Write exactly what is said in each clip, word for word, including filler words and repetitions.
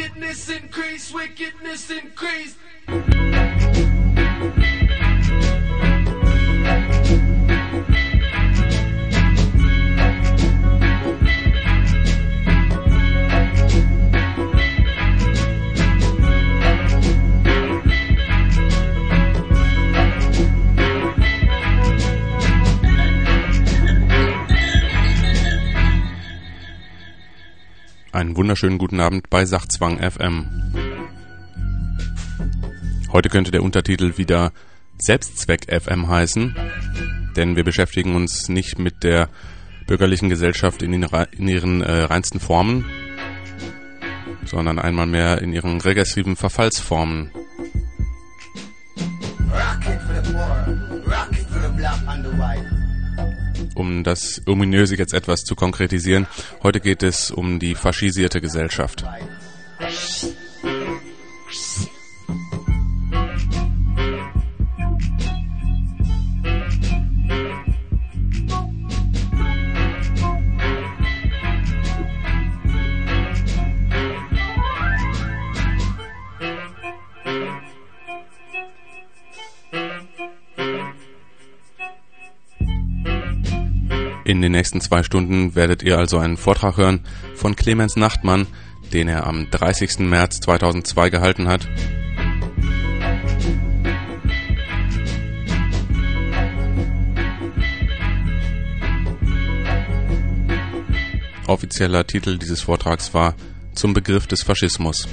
wickedness increase, wickedness increase. Einen wunderschönen guten Abend bei Sachzwang F M. Heute könnte der Untertitel wieder Selbstzweck F M heißen, denn wir beschäftigen uns nicht mit der bürgerlichen Gesellschaft in, den, in ihren äh, reinsten Formen, sondern einmal mehr in ihren regressiven Verfallsformen. Um das Ominöse jetzt etwas zu konkretisieren, heute geht es um die faschisierte Gesellschaft. In den nächsten zwei Stunden werdet ihr also einen Vortrag hören von Clemens Nachtmann, den er am dreißigsten März zweitausendzwei gehalten hat. Offizieller Titel dieses Vortrags war Zum Begriff des Faschismus.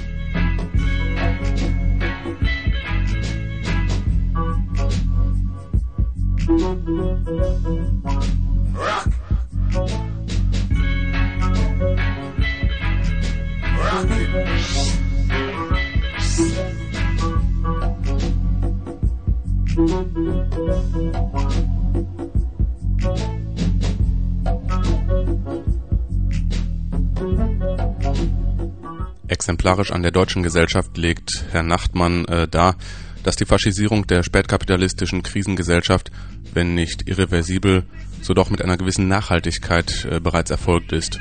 Exemplarisch an der deutschen Gesellschaft legt Herr Nachtmann äh, dar, dass die Faschisierung der spätkapitalistischen Krisengesellschaft, wenn nicht irreversibel, so doch mit einer gewissen Nachhaltigkeit äh, bereits erfolgt ist.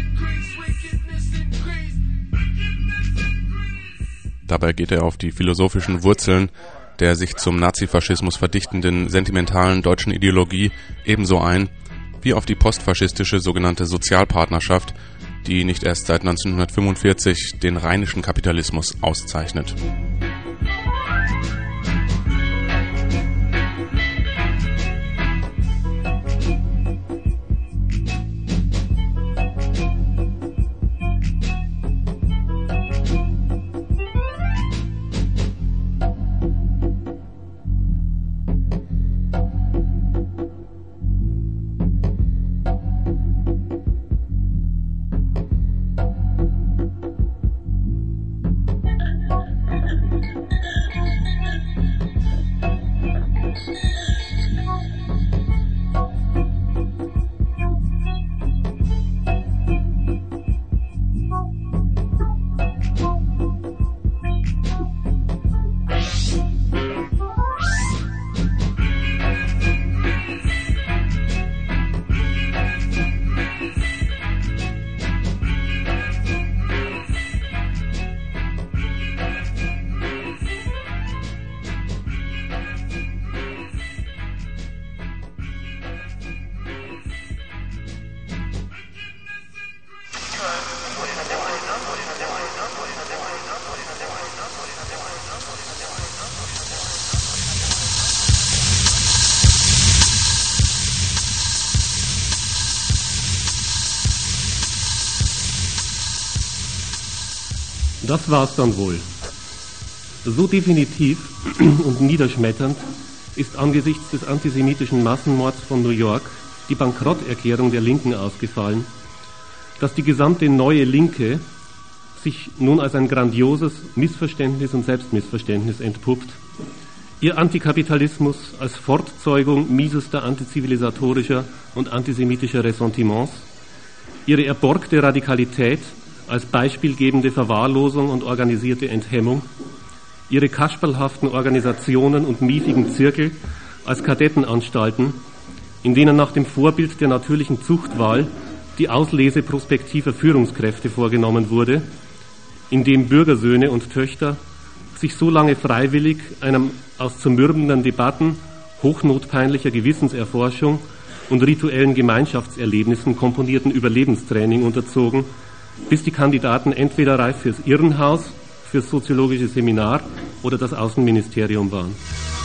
Dabei geht er auf die philosophischen Wurzeln der sich zum Nazifaschismus verdichtenden sentimentalen deutschen Ideologie ebenso ein, wie auf die postfaschistische sogenannte Sozialpartnerschaft, die nicht erst seit neunzehnhundertfünfundvierzig den rheinischen Kapitalismus auszeichnet. Das war's dann wohl. So definitiv und niederschmetternd ist angesichts des antisemitischen Massenmords von New York die Bankrotterklärung der Linken ausgefallen, dass die gesamte neue Linke sich nun als ein grandioses Missverständnis und Selbstmissverständnis entpuppt. Ihr Antikapitalismus als Fortzeugung miesester antizivilisatorischer und antisemitischer Ressentiments, ihre erborgte Radikalität als beispielgebende Verwahrlosung und organisierte Enthemmung, ihre kasperlhaften Organisationen und miefigen Zirkel als Kadettenanstalten, in denen nach dem Vorbild der natürlichen Zuchtwahl die Auslese prospektiver Führungskräfte vorgenommen wurde, in dem Bürgersöhne und Töchter sich so lange freiwillig einem aus zermürbenden Debatten, hochnotpeinlicher Gewissenserforschung und rituellen Gemeinschaftserlebnissen komponierten Überlebenstraining unterzogen, bis die Kandidaten entweder reif fürs Irrenhaus, fürs soziologische Seminar oder das Außenministerium waren.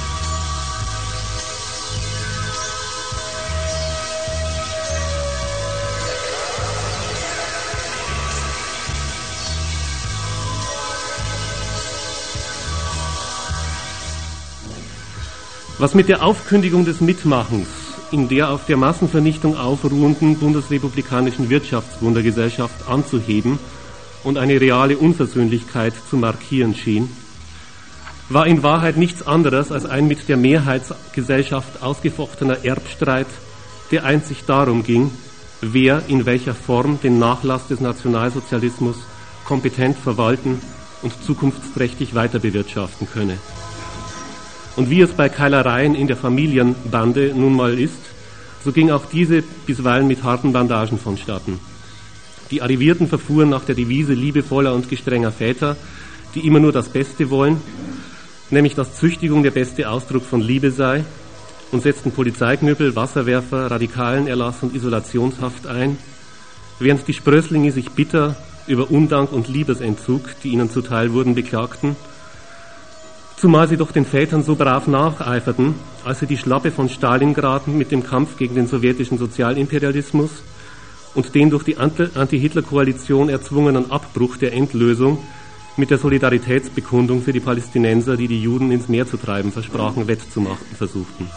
Was mit der Aufkündigung des Mitmachens in der auf der Massenvernichtung aufruhenden bundesrepublikanischen Wirtschaftswundergesellschaft anzuheben und eine reale Unversöhnlichkeit zu markieren schien, war in Wahrheit nichts anderes als ein mit der Mehrheitsgesellschaft ausgefochtener Erbstreit, der einzig darum ging, wer in welcher Form den Nachlass des Nationalsozialismus kompetent verwalten und zukunftsträchtig weiter bewirtschaften könne. Und wie es bei Keilereien in der Familienbande nun mal ist, so ging auch diese bisweilen mit harten Bandagen vonstatten. Die Arrivierten verfuhren nach der Devise liebevoller und gestrenger Väter, die immer nur das Beste wollen, nämlich dass Züchtigung der beste Ausdruck von Liebe sei, und setzten Polizeiknüppel, Wasserwerfer, Radikalenerlass und Isolationshaft ein, während die Sprösslinge sich bitter über Undank und Liebesentzug, die ihnen zuteil wurden, beklagten, zumal sie doch den Vätern so brav nacheiferten, als sie die Schlappe von Stalingrad mit dem Kampf gegen den sowjetischen Sozialimperialismus und den durch die Anti-Hitler-Koalition erzwungenen Abbruch der Endlösung mit der Solidaritätsbekundung für die Palästinenser, die die Juden ins Meer zu treiben versprachen, wettzumachen versuchten.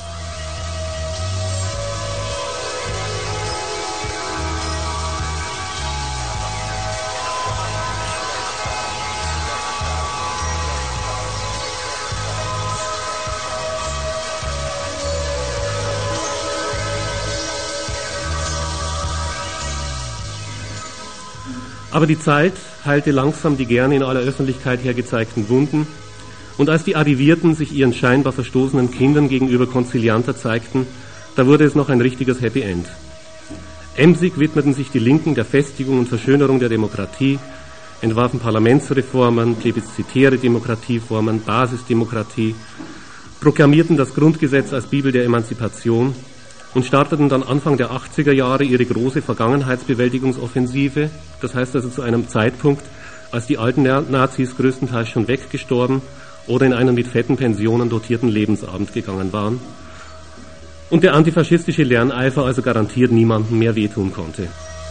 Aber die Zeit heilte langsam die gerne in aller Öffentlichkeit hergezeigten Wunden, und als die Arrivierten sich ihren scheinbar verstoßenen Kindern gegenüber konzilianter zeigten, da wurde es noch ein richtiges Happy End. Emsig widmeten sich die Linken der Festigung und Verschönerung der Demokratie, entwarfen Parlamentsreformen, plebiszitäre Demokratieformen, Basisdemokratie, proklamierten das Grundgesetz als Bibel der Emanzipation und starteten dann Anfang der achtziger Jahre ihre große Vergangenheitsbewältigungsoffensive, das heißt also zu einem Zeitpunkt, als die alten Nazis größtenteils schon weggestorben oder in einen mit fetten Pensionen dotierten Lebensabend gegangen waren und der antifaschistische Lerneifer also garantiert niemandem mehr wehtun konnte.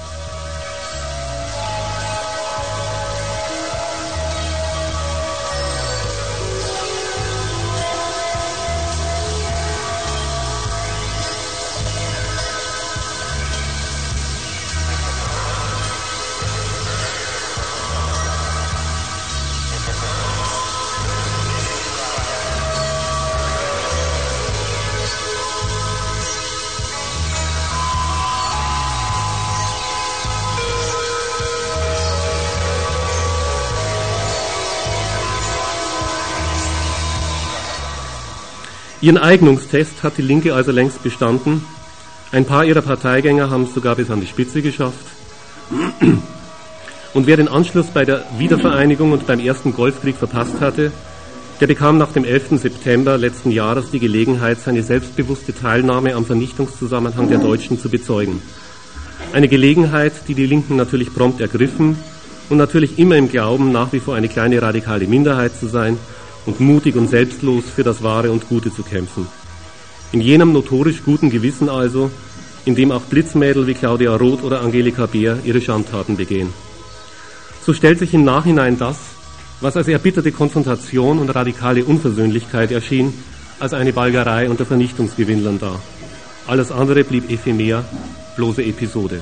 Ihren Eignungstest hat die Linke also längst bestanden. Ein paar ihrer Parteigänger haben es sogar bis an die Spitze geschafft. Und wer den Anschluss bei der Wiedervereinigung und beim ersten Golfkrieg verpasst hatte, der bekam nach dem elften September letzten Jahres die Gelegenheit, seine selbstbewusste Teilnahme am Vernichtungszusammenhang der Deutschen zu bezeugen. Eine Gelegenheit, die die Linken natürlich prompt ergriffen und natürlich immer im Glauben, nach wie vor eine kleine radikale Minderheit zu sein und mutig und selbstlos für das Wahre und Gute zu kämpfen. In jenem notorisch guten Gewissen also, in dem auch Blitzmädel wie Claudia Roth oder Angelika Beer ihre Schandtaten begehen. So stellt sich im Nachhinein das, was als erbitterte Konfrontation und radikale Unversöhnlichkeit erschien, als eine Balgerei unter Vernichtungsgewinnlern dar. Alles andere blieb ephemer, bloße Episode.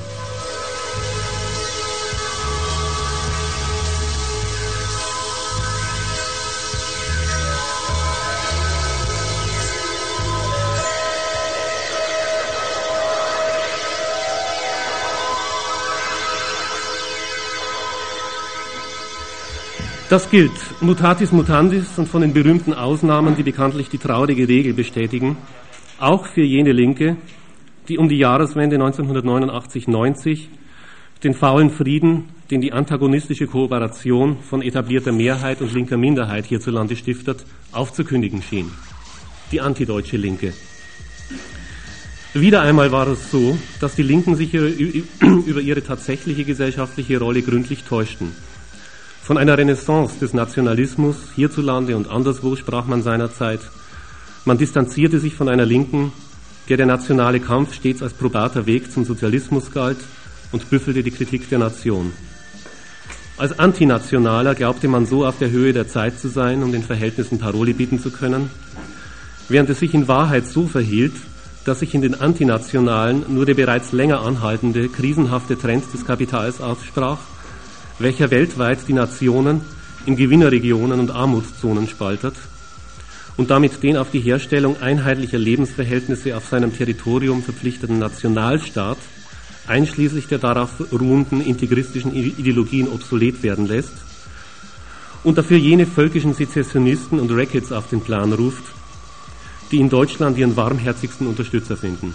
Das gilt, mutatis mutandis und von den berühmten Ausnahmen, die bekanntlich die traurige Regel bestätigen, auch für jene Linke, die um die Jahreswende neunzehnhundertneunundachtzig neunzig den faulen Frieden den die antagonistische Kooperation von etablierter Mehrheit und linker Minderheit hierzulande stiftet, aufzukündigen schien. Die antideutsche Linke. Wieder einmal war es so, dass die Linken sich über ihre tatsächliche gesellschaftliche Rolle gründlich täuschten. Von einer Renaissance des Nationalismus hierzulande und anderswo sprach man seinerzeit. Man distanzierte sich von einer Linken, der der nationale Kampf stets als probater Weg zum Sozialismus galt, und büffelte die Kritik der Nation. Als Antinationaler glaubte man so auf der Höhe der Zeit zu sein, um den Verhältnissen Paroli bieten zu können, während es sich in Wahrheit so verhielt, dass sich in den Antinationalen nur der bereits länger anhaltende, krisenhafte Trend des Kapitals aussprach, welcher weltweit die Nationen in Gewinnerregionen und Armutszonen spaltet und damit den auf die Herstellung einheitlicher Lebensverhältnisse auf seinem Territorium verpflichteten Nationalstaat einschließlich der darauf ruhenden integristischen Ideologien obsolet werden lässt und dafür jene völkischen Sezessionisten und Rackets auf den Plan ruft, die in Deutschland ihren warmherzigsten Unterstützer finden.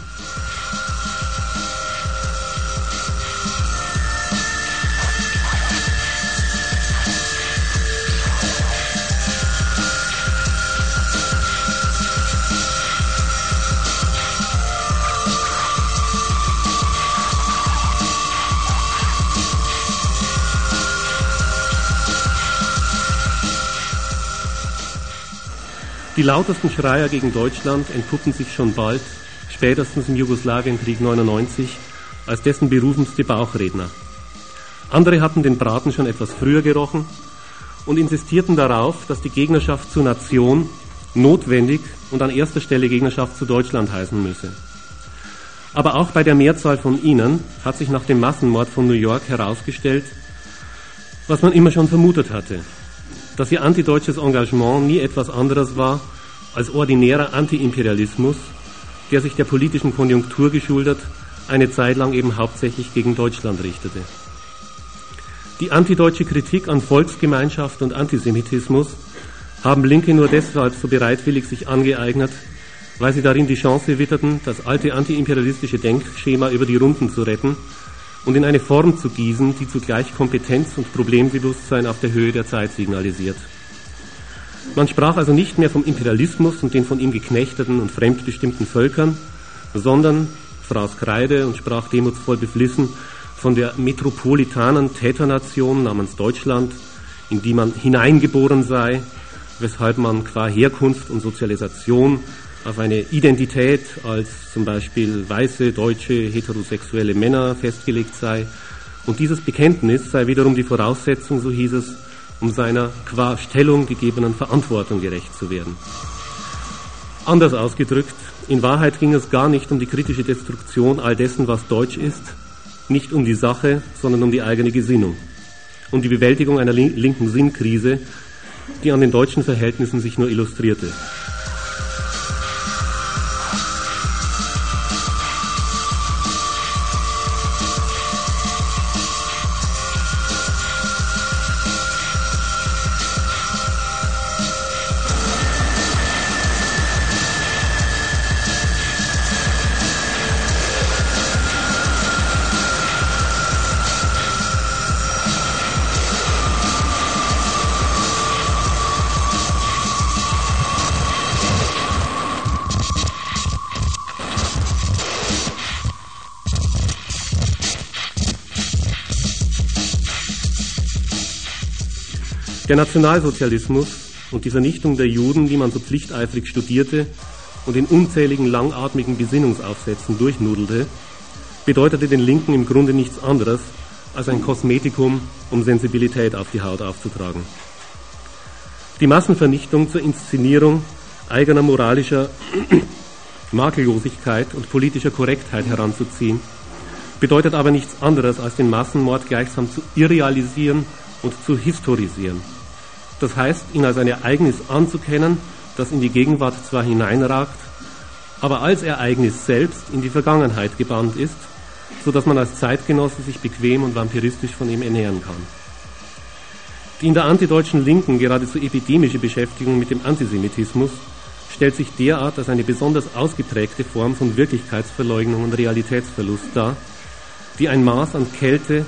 Die lautesten Schreier gegen Deutschland entpuppen sich schon bald, spätestens im Jugoslawienkrieg neunundneunzig, als dessen berufenste Bauchredner. Andere hatten den Braten schon etwas früher gerochen und insistierten darauf, dass die Gegnerschaft zur Nation notwendig und an erster Stelle Gegnerschaft zu Deutschland heißen müsse. Aber auch bei der Mehrzahl von ihnen hat sich nach dem Massenmord von New York herausgestellt, was man immer schon vermutet hatte, dass ihr antideutsches Engagement nie etwas anderes war als ordinärer Antiimperialismus, der sich der politischen Konjunktur geschuldet eine Zeit lang eben hauptsächlich gegen Deutschland richtete. Die antideutsche Kritik an Volksgemeinschaft und Antisemitismus haben Linke nur deshalb so bereitwillig sich angeeignet, weil sie darin die Chance witterten, das alte antiimperialistische Denkschema über die Runden zu retten und in eine Form zu gießen, die zugleich Kompetenz und Problembewusstsein auf der Höhe der Zeit signalisiert. Man sprach also nicht mehr vom Imperialismus und den von ihm geknechteten und fremdbestimmten Völkern, sondern fraß Kreide und sprach demutsvoll beflissen von der metropolitanen Täternation namens Deutschland, in die man hineingeboren sei, weshalb man qua Herkunft und Sozialisation auf eine Identität als zum Beispiel weiße, deutsche, heterosexuelle Männer festgelegt sei. Und dieses Bekenntnis sei wiederum die Voraussetzung, so hieß es, um seiner qua Stellung gegebenen Verantwortung gerecht zu werden. Anders ausgedrückt, in Wahrheit ging es gar nicht um die kritische Destruktion all dessen, was deutsch ist, nicht um die Sache, sondern um die eigene Gesinnung, um die Bewältigung einer linken Sinnkrise, die an den deutschen Verhältnissen sich nur illustrierte. Der Nationalsozialismus und die Vernichtung der Juden, die man so pflichteifrig studierte und in unzähligen langatmigen Besinnungsaufsätzen durchnudelte, bedeutete den Linken im Grunde nichts anderes als ein Kosmetikum, um Sensibilität auf die Haut aufzutragen. Die Massenvernichtung zur Inszenierung eigener moralischer Makellosigkeit und politischer Korrektheit heranzuziehen, bedeutet aber nichts anderes als den Massenmord gleichsam zu irrealisieren und zu historisieren. Das heißt, ihn als ein Ereignis anzukennen, das in die Gegenwart zwar hineinragt, aber als Ereignis selbst in die Vergangenheit gebannt ist, so dass man als Zeitgenosse sich bequem und vampiristisch von ihm ernähren kann. Die in der antideutschen Linken geradezu epidemische Beschäftigung mit dem Antisemitismus stellt sich derart als eine besonders ausgeprägte Form von Wirklichkeitsverleugnung und Realitätsverlust dar, die ein Maß an Kälte,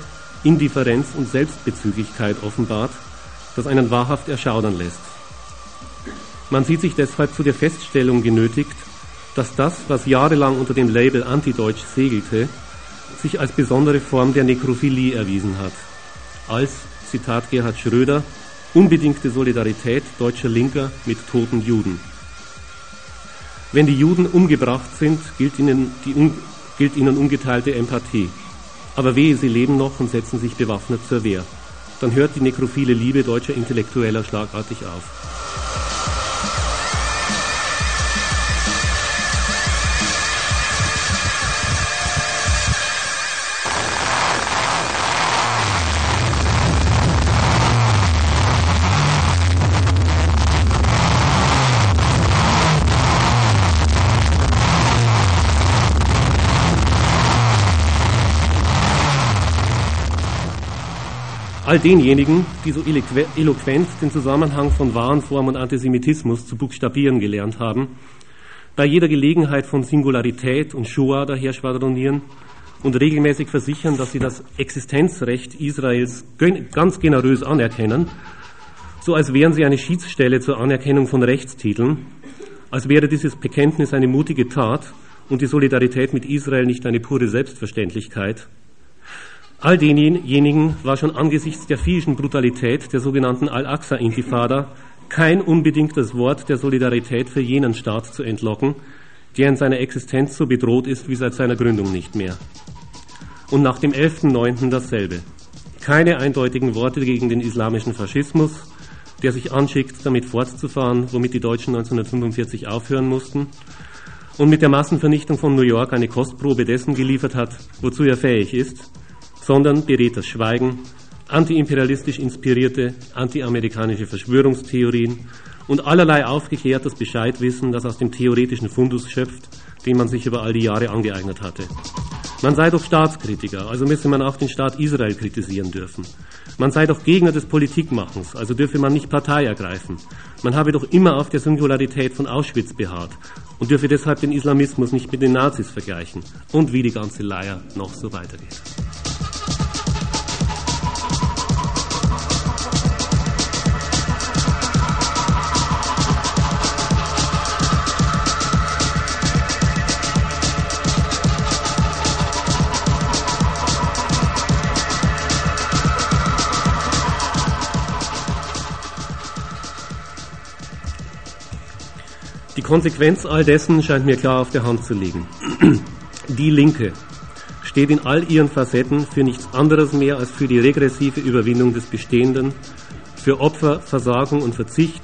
Indifferenz und Selbstbezüglichkeit offenbart, das einen wahrhaft erschaudern lässt. Man sieht sich deshalb zu der Feststellung genötigt, dass das, was jahrelang unter dem Label Antideutsch segelte, sich als besondere Form der Nekrophilie erwiesen hat. Als, Zitat Gerhard Schröder, unbedingte Solidarität deutscher Linker mit toten Juden. Wenn die Juden umgebracht sind, gilt ihnen, die, gilt ihnen ungeteilte Empathie. Aber wehe, sie leben noch und setzen sich bewaffnet zur Wehr. Dann hört die nekrophile Liebe deutscher Intellektueller schlagartig auf. All denjenigen, die so eloquent den Zusammenhang von Warenform und Antisemitismus zu buchstabieren gelernt haben, bei jeder Gelegenheit von Singularität und Shoah daher schwadronieren und regelmäßig versichern, dass sie das Existenzrecht Israels ganz generös anerkennen, so als wären sie eine Schiedsstelle zur Anerkennung von Rechtstiteln, als wäre dieses Bekenntnis eine mutige Tat und die Solidarität mit Israel nicht eine pure Selbstverständlichkeit. All denjenigen war schon angesichts der viehischen Brutalität der sogenannten Al-Aqsa-Intifada kein unbedingtes Wort der Solidarität für jenen Staat zu entlocken, der in seiner Existenz so bedroht ist wie seit seiner Gründung nicht mehr. Und nach dem elften neunten dasselbe. Keine eindeutigen Worte gegen den islamischen Faschismus, der sich anschickt, damit fortzufahren, womit die Deutschen neunzehnhundertfünfundvierzig aufhören mussten und mit der Massenvernichtung von New York eine Kostprobe dessen geliefert hat, wozu er fähig ist, sondern beredtes Schweigen, antiimperialistisch inspirierte, antiamerikanische Verschwörungstheorien und allerlei aufgeklärtes Bescheidwissen, das aus dem theoretischen Fundus schöpft, den man sich über all die Jahre angeeignet hatte. Man sei doch Staatskritiker, also müsse man auch den Staat Israel kritisieren dürfen. Man sei doch Gegner des Politikmachens, also dürfe man nicht Partei ergreifen. Man habe doch immer auf der Singularität von Auschwitz beharrt und dürfe deshalb den Islamismus nicht mit den Nazis vergleichen. Und wie die ganze Leier noch so weitergeht. Die Konsequenz all dessen scheint mir klar auf der Hand zu liegen. Die Linke steht in all ihren Facetten für nichts anderes mehr als für die regressive Überwindung des Bestehenden, für Opfer, Versagung und Verzicht.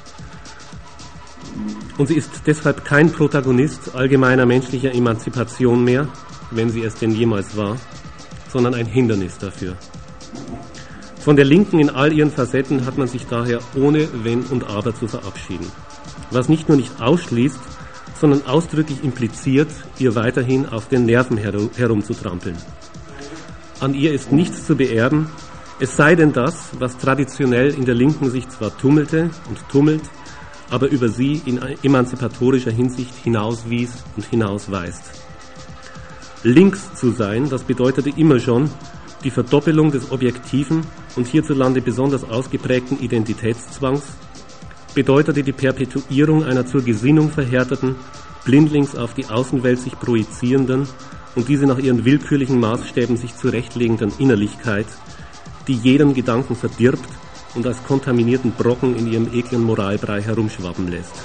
Und sie ist deshalb kein Protagonist allgemeiner menschlicher Emanzipation mehr, wenn sie es denn jemals war, sondern ein Hindernis dafür. Von der Linken in all ihren Facetten hat man sich daher ohne Wenn und Aber zu verabschieden. Was nicht nur nicht ausschließt, sondern ausdrücklich impliziert, ihr weiterhin auf den Nerven herumzutrampeln. An ihr ist nichts zu beerben, es sei denn das, was traditionell in der Linken sich zwar tummelte und tummelt, aber über sie in emanzipatorischer Hinsicht hinauswies und hinausweist. Links zu sein, das bedeutete immer schon die Verdoppelung des objektiven und hierzulande besonders ausgeprägten Identitätszwangs, bedeutete die Perpetuierung einer zur Gesinnung verhärteten, blindlings auf die Außenwelt sich projizierenden und diese nach ihren willkürlichen Maßstäben sich zurechtlegenden Innerlichkeit, die jeden Gedanken verdirbt und als kontaminierten Brocken in ihrem eklen Moralbrei herumschwappen lässt.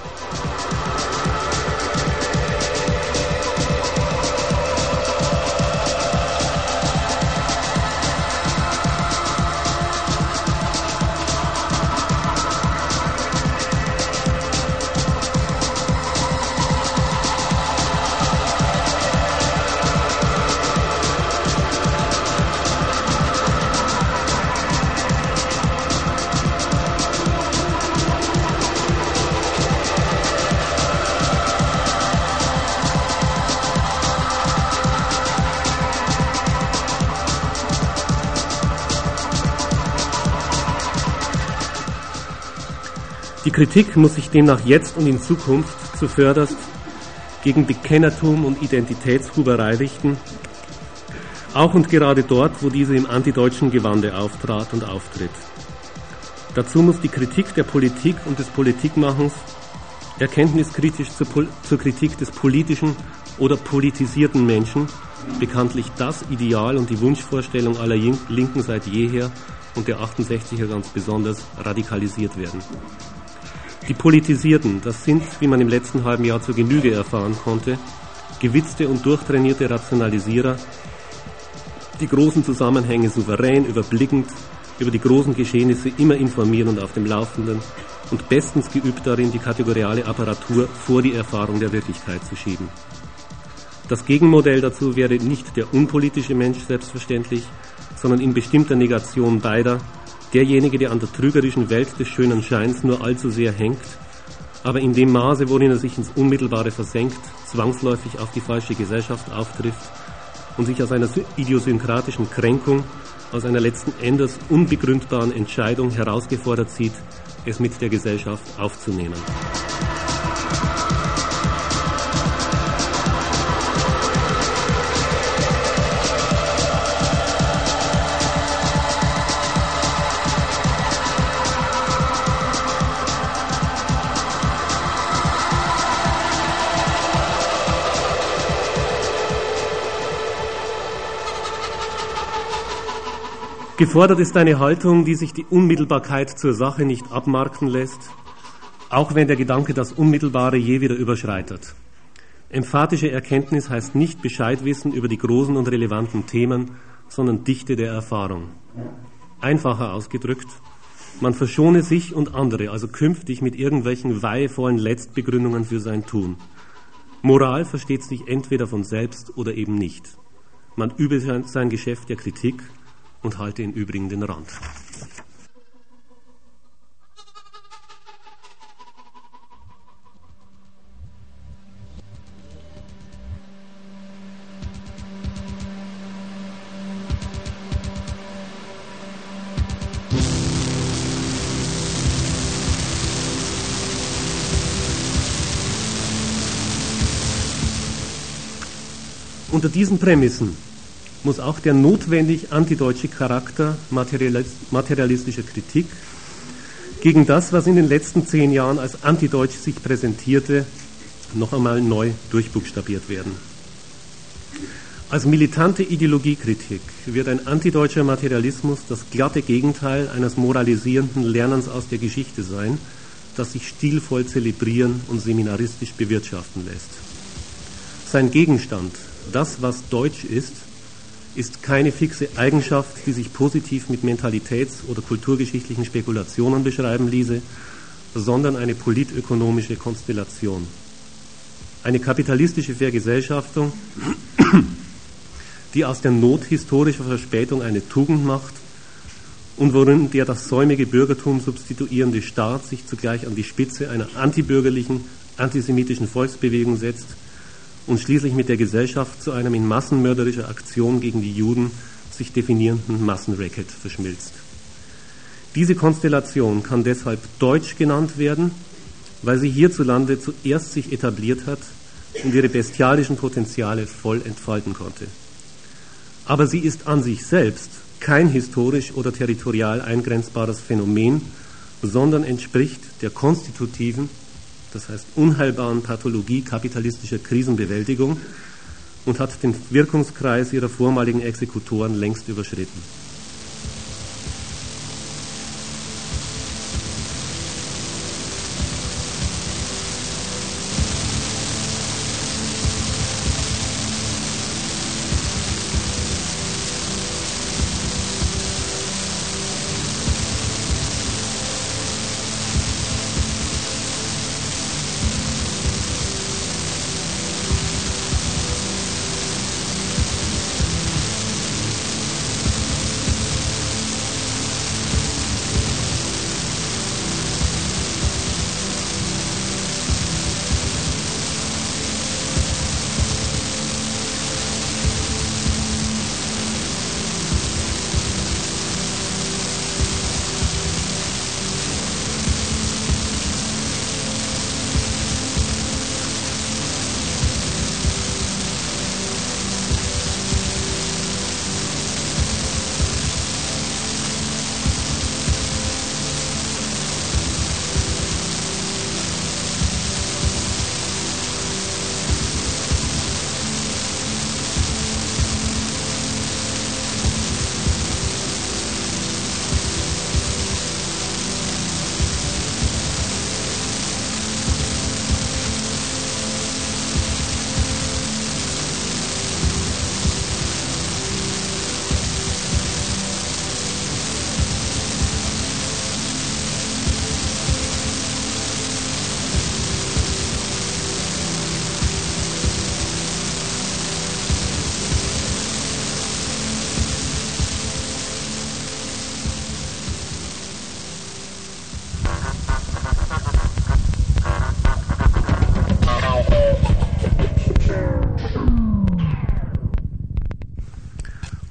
Die Kritik muss sich demnach jetzt und in Zukunft zuvörderst gegen Bekennertum und Identitätshuberei richten Auch und gerade dort, wo diese im antideutschen Gewande auftrat und auftritt. Dazu muss die Kritik der Politik und des Politikmachens erkenntniskritisch zur, Pol- zur Kritik des politischen oder politisierten Menschen, bekanntlich das Ideal und die Wunschvorstellung aller Linken seit jeher und der achtundsechziger ganz besonders, radikalisiert werden. Die Politisierten, das sind, wie man im letzten halben Jahr zur Genüge erfahren konnte, gewitzte und durchtrainierte Rationalisierer, die großen Zusammenhänge souverän, überblickend, über die großen Geschehnisse immer informieren und auf dem Laufenden und bestens geübt darin, die kategoriale Apparatur vor die Erfahrung der Wirklichkeit zu schieben. Das Gegenmodell dazu wäre nicht der unpolitische Mensch selbstverständlich, sondern in bestimmter Negation beider derjenige, der an der trügerischen Welt des schönen Scheins nur allzu sehr hängt, aber in dem Maße, worin er sich ins Unmittelbare versenkt, zwangsläufig auf die falsche Gesellschaft auftrifft und sich aus einer idiosynkratischen Kränkung, aus einer letzten Endes unbegründbaren Entscheidung herausgefordert sieht, es mit der Gesellschaft aufzunehmen. Gefordert ist eine Haltung, die sich die Unmittelbarkeit zur Sache nicht abmarkten lässt, auch wenn der Gedanke das Unmittelbare je wieder überschreitet. Emphatische Erkenntnis heißt nicht Bescheidwissen über die großen und relevanten Themen, sondern Dichte der Erfahrung. Einfacher ausgedrückt, man verschone sich und andere, also künftig mit irgendwelchen weihevollen Letztbegründungen für sein Tun. Moral versteht sich entweder von selbst oder eben nicht. Man übe sein Geschäft der Kritik und halte im Übrigen den Rand. Unter diesen Prämissen muss auch der notwendig antideutsche Charakter materialistischer Kritik gegen das, was in den letzten zehn Jahren als antideutsch sich präsentierte, noch einmal neu durchbuchstabiert werden. Als militante Ideologiekritik wird ein antideutscher Materialismus das glatte Gegenteil eines moralisierenden Lernens aus der Geschichte sein, das sich stilvoll zelebrieren und seminaristisch bewirtschaften lässt. Sein Gegenstand, das, was deutsch ist, ist keine fixe Eigenschaft, die sich positiv mit mentalitäts- oder kulturgeschichtlichen Spekulationen beschreiben ließe, sondern eine politökonomische Konstellation. Eine kapitalistische Vergesellschaftung, die aus der Not historischer Verspätung eine Tugend macht und worin der das säumige Bürgertum substituierende Staat sich zugleich an die Spitze einer antibürgerlichen, antisemitischen Volksbewegung setzt und schließlich mit der Gesellschaft zu einem in massenmörderischer Aktion gegen die Juden sich definierenden Massenracket verschmilzt. Diese Konstellation kann deshalb deutsch genannt werden, weil sie hierzulande zuerst sich etabliert hat und ihre bestialischen Potenziale voll entfalten konnte. Aber sie ist an sich selbst kein historisch oder territorial eingrenzbares Phänomen, sondern entspricht der konstitutiven, das heißt unheilbaren Pathologie kapitalistischer Krisenbewältigung und hat den Wirkungskreis ihrer vormaligen Exekutoren längst überschritten.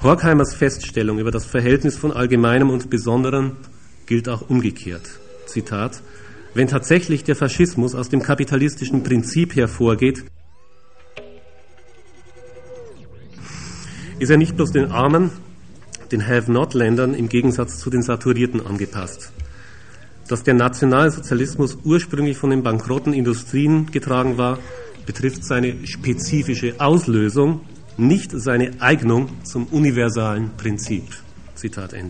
Horkheimers Feststellung über das Verhältnis von Allgemeinem und Besonderem gilt auch umgekehrt. Zitat: Wenn tatsächlich der Faschismus aus dem kapitalistischen Prinzip hervorgeht, ist er nicht bloß den Armen, den Have-Not-Ländern im Gegensatz zu den Saturierten angepasst. Dass der Nationalsozialismus ursprünglich von den bankrotten Industrien getragen war, betrifft seine spezifische Auslösung, nicht seine Eignung zum universalen Prinzip. Zitat Ende.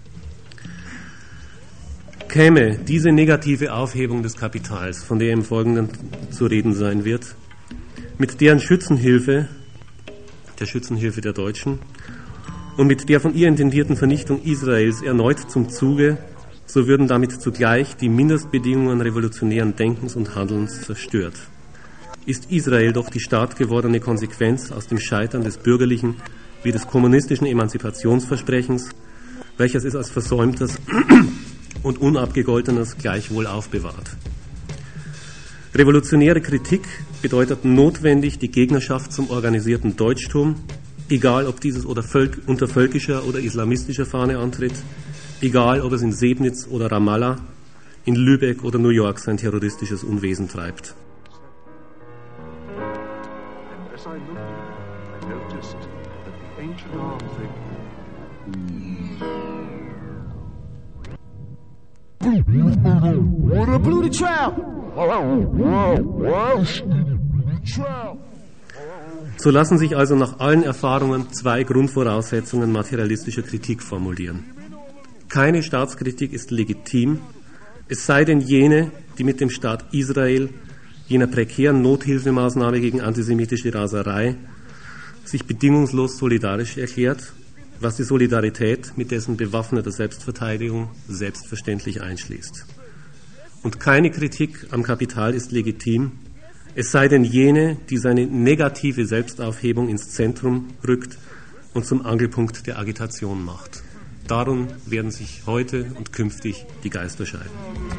Käme diese negative Aufhebung des Kapitals, von der im Folgenden zu reden sein wird, mit deren Schützenhilfe, der Schützenhilfe der Deutschen, und mit der von ihr intendierten Vernichtung Israels erneut zum Zuge, so würden damit zugleich die Mindestbedingungen revolutionären Denkens und Handelns zerstört. Ist Israel doch die staatgewordene Konsequenz aus dem Scheitern des bürgerlichen wie des kommunistischen Emanzipationsversprechens, welches es als versäumtes und unabgegoltenes gleichwohl aufbewahrt. Revolutionäre Kritik bedeutet notwendig die Gegnerschaft zum organisierten Deutschtum, egal ob dieses oder Völk, unter völkischer oder islamistischer Fahne antritt, egal ob es in Sebnitz oder Ramallah, in Lübeck oder New York sein terroristisches Unwesen treibt. So lassen sich also nach allen Erfahrungen zwei Grundvoraussetzungen materialistischer Kritik formulieren. Keine Staatskritik ist legitim, es sei denn jene, die mit dem Staat Israel, jener prekären Nothilfemaßnahme gegen antisemitische Raserei, sich bedingungslos solidarisch erklärt, was die Solidarität mit dessen bewaffneter Selbstverteidigung selbstverständlich einschließt. Und keine Kritik am Kapital ist legitim, es sei denn jene, die seine negative Selbstaufhebung ins Zentrum rückt und zum Angelpunkt der Agitation macht. Darum werden sich heute und künftig die Geister scheiden.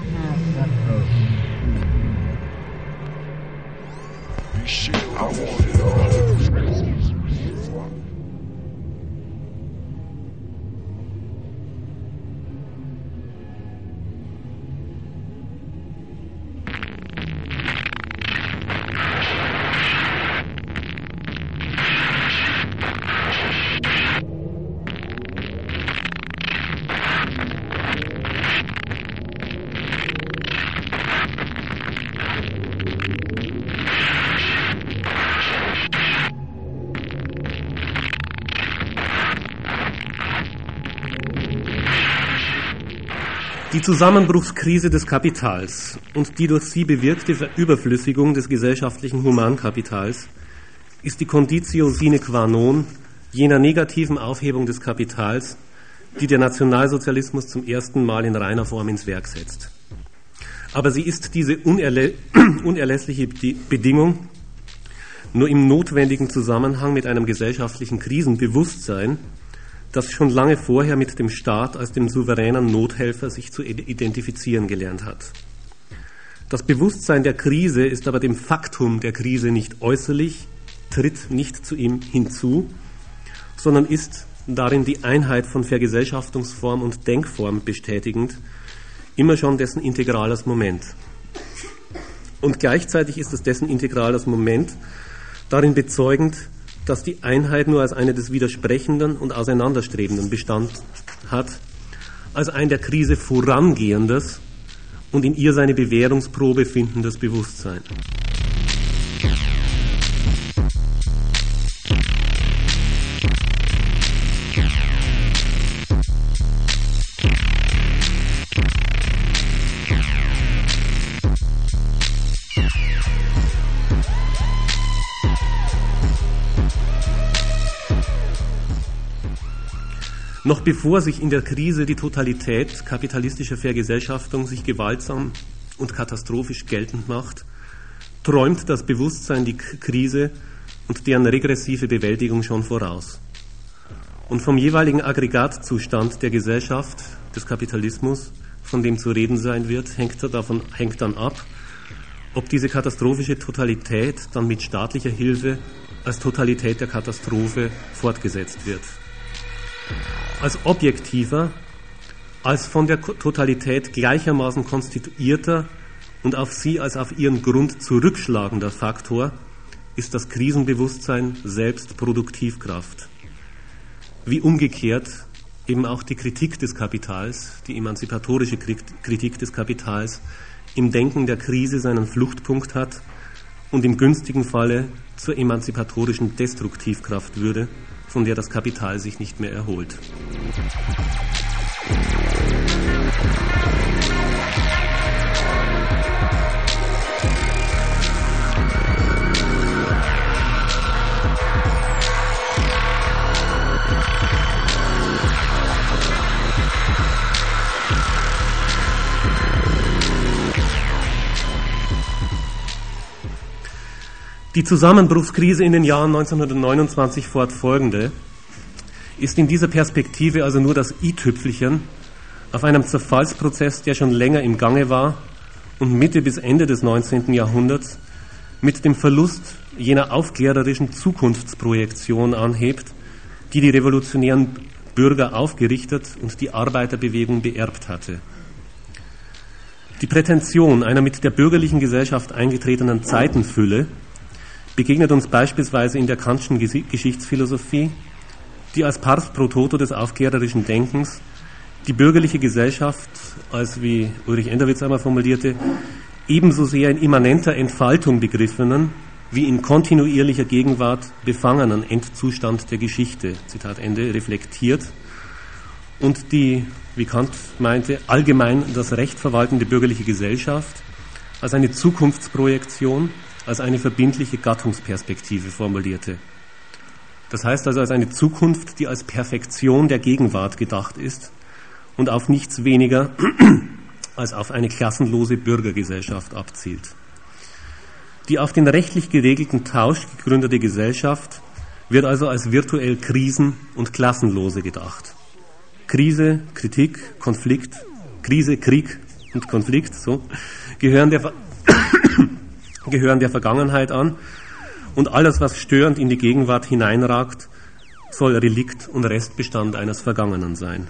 Die Zusammenbruchskrise des Kapitals und die durch sie bewirkte Verüberflüssigung des gesellschaftlichen Humankapitals ist die Conditio sine qua non jener negativen Aufhebung des Kapitals, die der Nationalsozialismus zum ersten Mal in reiner Form ins Werk setzt. Aber sie ist diese unerlä- unerlässliche Bedingung nur im notwendigen Zusammenhang mit einem gesellschaftlichen Krisenbewusstsein, das schon lange vorher mit dem Staat als dem souveränen Nothelfer sich zu identifizieren gelernt hat. Das Bewusstsein der Krise ist aber dem Faktum der Krise nicht äußerlich, tritt nicht zu ihm hinzu, sondern ist darin die Einheit von Vergesellschaftungsform und Denkform bestätigend, immer schon dessen integrales Moment. Und gleichzeitig ist es dessen integrales Moment darin bezeugend, dass die Einheit nur als eine des Widersprechenden und Auseinanderstrebenden Bestand hat, als ein der Krise vorangehendes und in ihr seine Bewährungsprobe findendes Bewusstsein. Noch bevor sich in der Krise die Totalität kapitalistischer Vergesellschaftung sich gewaltsam und katastrophisch geltend macht, träumt das Bewusstsein die Krise und deren regressive Bewältigung schon voraus. Und vom jeweiligen Aggregatzustand der Gesellschaft, des Kapitalismus, von dem zu reden sein wird, hängt, davon, hängt dann ab, ob diese katastrophische Totalität dann mit staatlicher Hilfe als Totalität der Katastrophe fortgesetzt wird. als objektiver, als von der Totalität gleichermaßen konstituierter und auf sie als auf ihren Grund zurückschlagender Faktor ist das Krisenbewusstsein selbst Produktivkraft. Wie umgekehrt eben auch die Kritik des Kapitals, die emanzipatorische Kritik des Kapitals, im Denken der Krise seinen Fluchtpunkt hat und im günstigen Falle zur emanzipatorischen Destruktivkraft würde, von der das Kapital sich nicht mehr erholt. Die Zusammenbruchskrise in den Jahren neunzehnhundertneunundzwanzig fortfolgende ist in dieser Perspektive also nur das i-Tüpfelchen auf einem Zerfallsprozess, der schon länger im Gange war und Mitte bis Ende des neunzehnten Jahrhunderts mit dem Verlust jener aufklärerischen Zukunftsprojektion anhebt, die die revolutionären Bürger aufgerichtet und die Arbeiterbewegung beerbt hatte. Die Prätension einer mit der bürgerlichen Gesellschaft eingetretenen Zeitenfülle begegnet uns beispielsweise in der Kantschen Geschichtsphilosophie, die als Pars pro toto des aufklärerischen Denkens die bürgerliche Gesellschaft, als wie Ulrich Enderwitz einmal formulierte, ebenso sehr in immanenter Entfaltung begriffenen, wie in kontinuierlicher Gegenwart befangenen Endzustand der Geschichte, Zitat Ende, reflektiert und die, wie Kant meinte, allgemein das Recht verwaltende bürgerliche Gesellschaft als eine Zukunftsprojektion, als eine verbindliche Gattungsperspektive formulierte. Das heißt also als eine Zukunft, die als Perfektion der Gegenwart gedacht ist und auf nichts weniger als auf eine klassenlose Bürgergesellschaft abzielt. Die auf den rechtlich geregelten Tausch gegründete Gesellschaft wird also als virtuell krisen- und klassenlose gedacht. Krise, Kritik, Konflikt, Krise, Krieg und Konflikt, so, gehören der Ver gehören der Vergangenheit an und alles, was störend in die Gegenwart hineinragt, soll Relikt und Restbestand eines Vergangenen sein.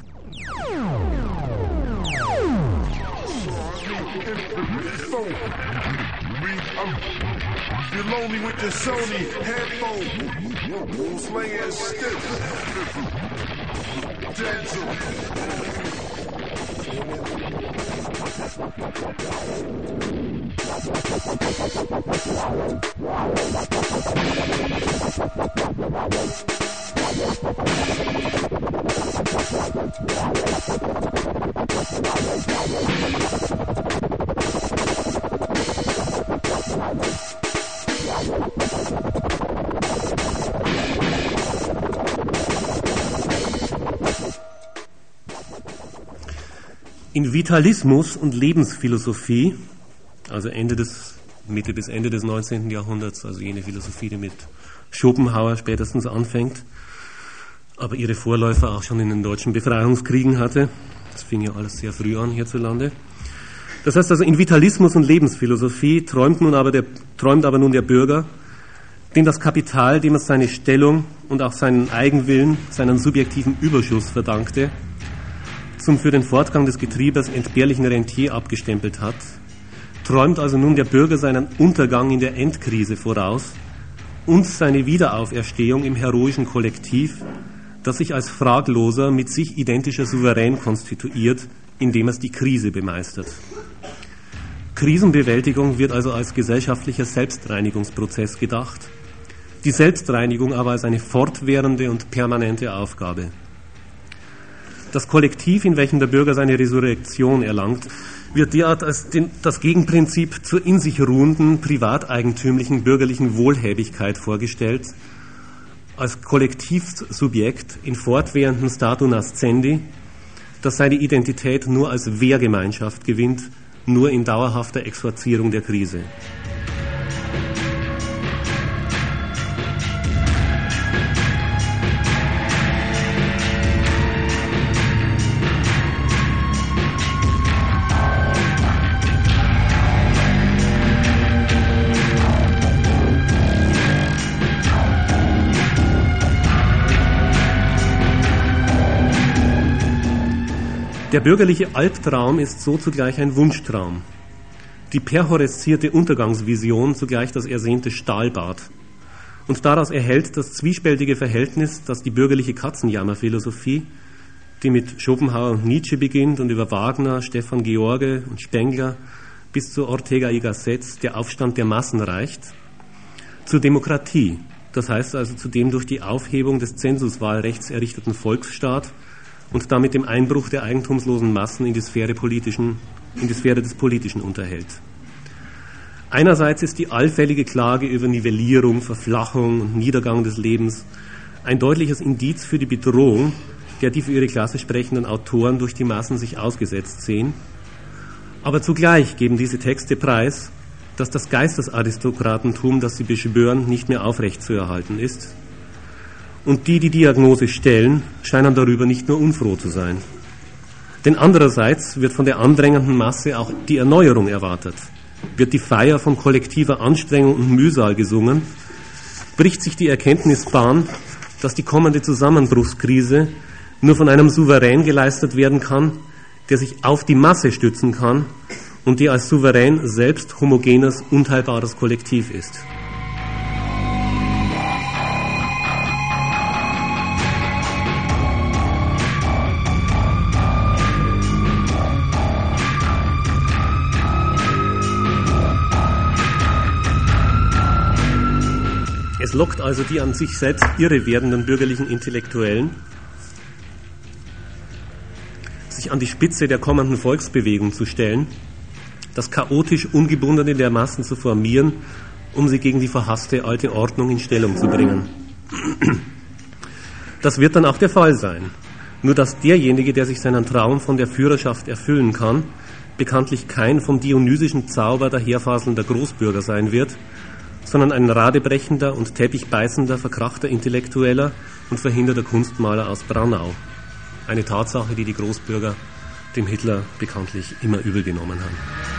In Vitalismus und Lebensphilosophie, also Ende des, Mitte bis Ende des neunzehnten Jahrhunderts, also jene Philosophie, die mit Schopenhauer spätestens anfängt, aber ihre Vorläufer auch schon in den deutschen Befreiungskriegen hatte. Das fing ja alles sehr früh an hierzulande. Das heißt also, in Vitalismus und Lebensphilosophie träumt nun aber der, träumt aber nun der Bürger, dem das Kapital, dem es seine Stellung und auch seinen Eigenwillen, seinen subjektiven Überschuss verdankte, zum für den Fortgang des Getriebes entbehrlichen Rentier abgestempelt hat, träumt also nun der Bürger seinen Untergang in der Endkrise voraus und seine Wiederauferstehung im heroischen Kollektiv, das sich als fragloser, mit sich identischer Souverän konstituiert, indem es die Krise bemeistert. Krisenbewältigung wird also als gesellschaftlicher Selbstreinigungsprozess gedacht, die Selbstreinigung aber als eine fortwährende und permanente Aufgabe. Das Kollektiv, in welchem der Bürger seine Resurrektion erlangt, wird derart als den, das Gegenprinzip zur in sich ruhenden, privateigentümlichen bürgerlichen Wohlhäbigkeit vorgestellt, als Kollektivsubjekt in fortwährenden Statu nascendi, das seine Identität nur als Wehrgemeinschaft gewinnt, nur in dauerhafter Exorzierung der Krise. Der bürgerliche Albtraum ist so zugleich ein Wunschtraum. Die perhorreszierte Untergangsvision zugleich das ersehnte Stahlbad. Und daraus erhellt das zwiespältige Verhältnis, das die bürgerliche Katzenjammerphilosophie, die mit Schopenhauer und Nietzsche beginnt und über Wagner, Stefan George und Spengler bis zu Ortega y Gasset der Aufstand der Massen reicht, zur Demokratie, das heißt also zu dem durch die Aufhebung des Zensuswahlrechts errichteten Volksstaat und damit dem Einbruch der eigentumslosen Massen in die Sphäre politischen, in die Sphäre des Politischen unterhält. Einerseits ist die allfällige Klage über Nivellierung, Verflachung und Niedergang des Lebens ein deutliches Indiz für die Bedrohung, der die für ihre Klasse sprechenden Autoren durch die Massen sich ausgesetzt sehen. Aber zugleich geben diese Texte preis, dass das Geistesaristokratentum, das sie beschwören, nicht mehr aufrechtzuerhalten ist. Und die, die Diagnose stellen, scheinen darüber nicht nur unfroh zu sein. Denn andererseits wird von der andrängenden Masse auch die Erneuerung erwartet. Wird die Feier von kollektiver Anstrengung und Mühsal gesungen, bricht sich die Erkenntnis Bahn, dass die kommende Zusammenbruchskrise nur von einem Souverän geleistet werden kann, der sich auf die Masse stützen kann und der als Souverän selbst homogenes, unteilbares Kollektiv ist. Es lockt also die an sich selbst irre werdenden bürgerlichen Intellektuellen, sich an die Spitze der kommenden Volksbewegung zu stellen, das chaotisch Ungebundene der Massen zu formieren, um sie gegen die verhasste alte Ordnung in Stellung zu bringen. Das wird dann auch der Fall sein. Nur dass derjenige, der sich seinen Traum von der Führerschaft erfüllen kann, bekanntlich kein vom dionysischen Zauber daherfaselnder Großbürger sein wird, sondern ein radebrechender und teppichbeißender, verkrachter Intellektueller und verhinderter Kunstmaler aus Braunau. Eine Tatsache, die die Großbürger dem Hitler bekanntlich immer übel genommen haben.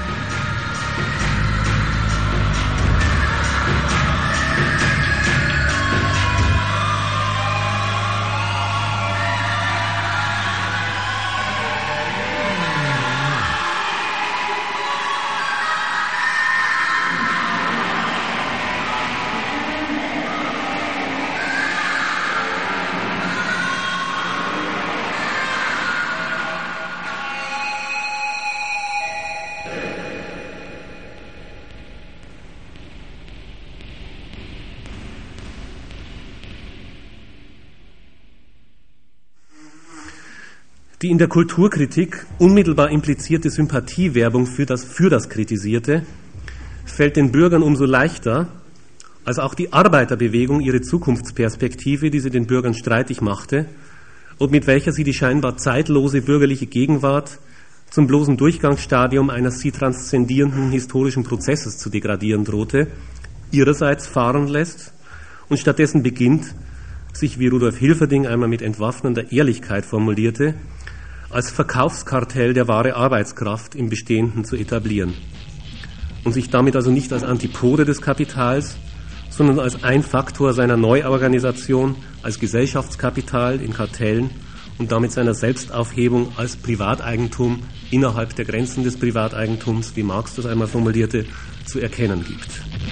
Die in der Kulturkritik unmittelbar implizierte Sympathiewerbung für das, für das Kritisierte fällt den Bürgern umso leichter, als auch die Arbeiterbewegung ihre Zukunftsperspektive, die sie den Bürgern streitig machte und mit welcher sie die scheinbar zeitlose bürgerliche Gegenwart zum bloßen Durchgangsstadium eines sie transzendierenden historischen Prozesses zu degradieren drohte, ihrerseits fahren lässt und stattdessen beginnt, sich, wie Rudolf Hilferding einmal mit entwaffnender Ehrlichkeit formulierte, als Verkaufskartell der wahre Arbeitskraft im Bestehenden zu etablieren und sich damit also nicht als Antipode des Kapitals, sondern als ein Faktor seiner Neuorganisation, als Gesellschaftskapital in Kartellen und damit seiner Selbstaufhebung als Privateigentum innerhalb der Grenzen des Privateigentums, wie Marx das einmal formulierte, zu erkennen gibt.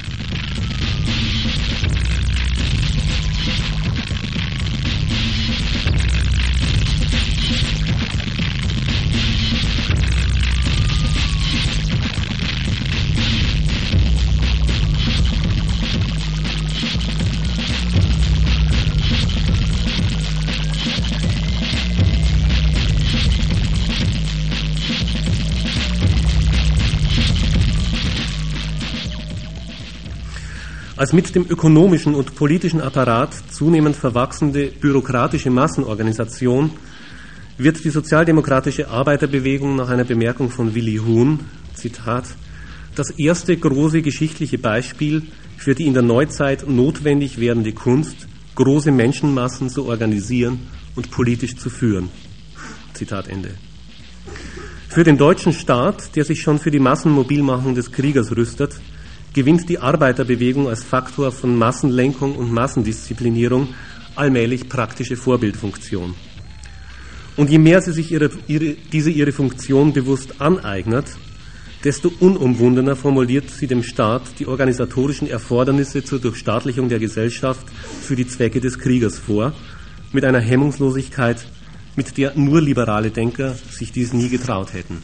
Als mit dem ökonomischen und politischen Apparat zunehmend verwachsende bürokratische Massenorganisation wird die sozialdemokratische Arbeiterbewegung nach einer Bemerkung von Willi Huhn, Zitat, das erste große geschichtliche Beispiel für die in der Neuzeit notwendig werdende Kunst, große Menschenmassen zu organisieren und politisch zu führen. Zitat Ende. Für den deutschen Staat, der sich schon für die Massenmobilmachung des Kriegers rüstet, gewinnt die Arbeiterbewegung als Faktor von Massenlenkung und Massendisziplinierung allmählich praktische Vorbildfunktion. Und je mehr sie sich ihre, ihre, diese ihre Funktion bewusst aneignet, desto unumwundener formuliert sie dem Staat die organisatorischen Erfordernisse zur Durchstaatlichung der Gesellschaft für die Zwecke des Kriegers vor, mit einer Hemmungslosigkeit, mit der nur liberale Denker sich dies nie getraut hätten.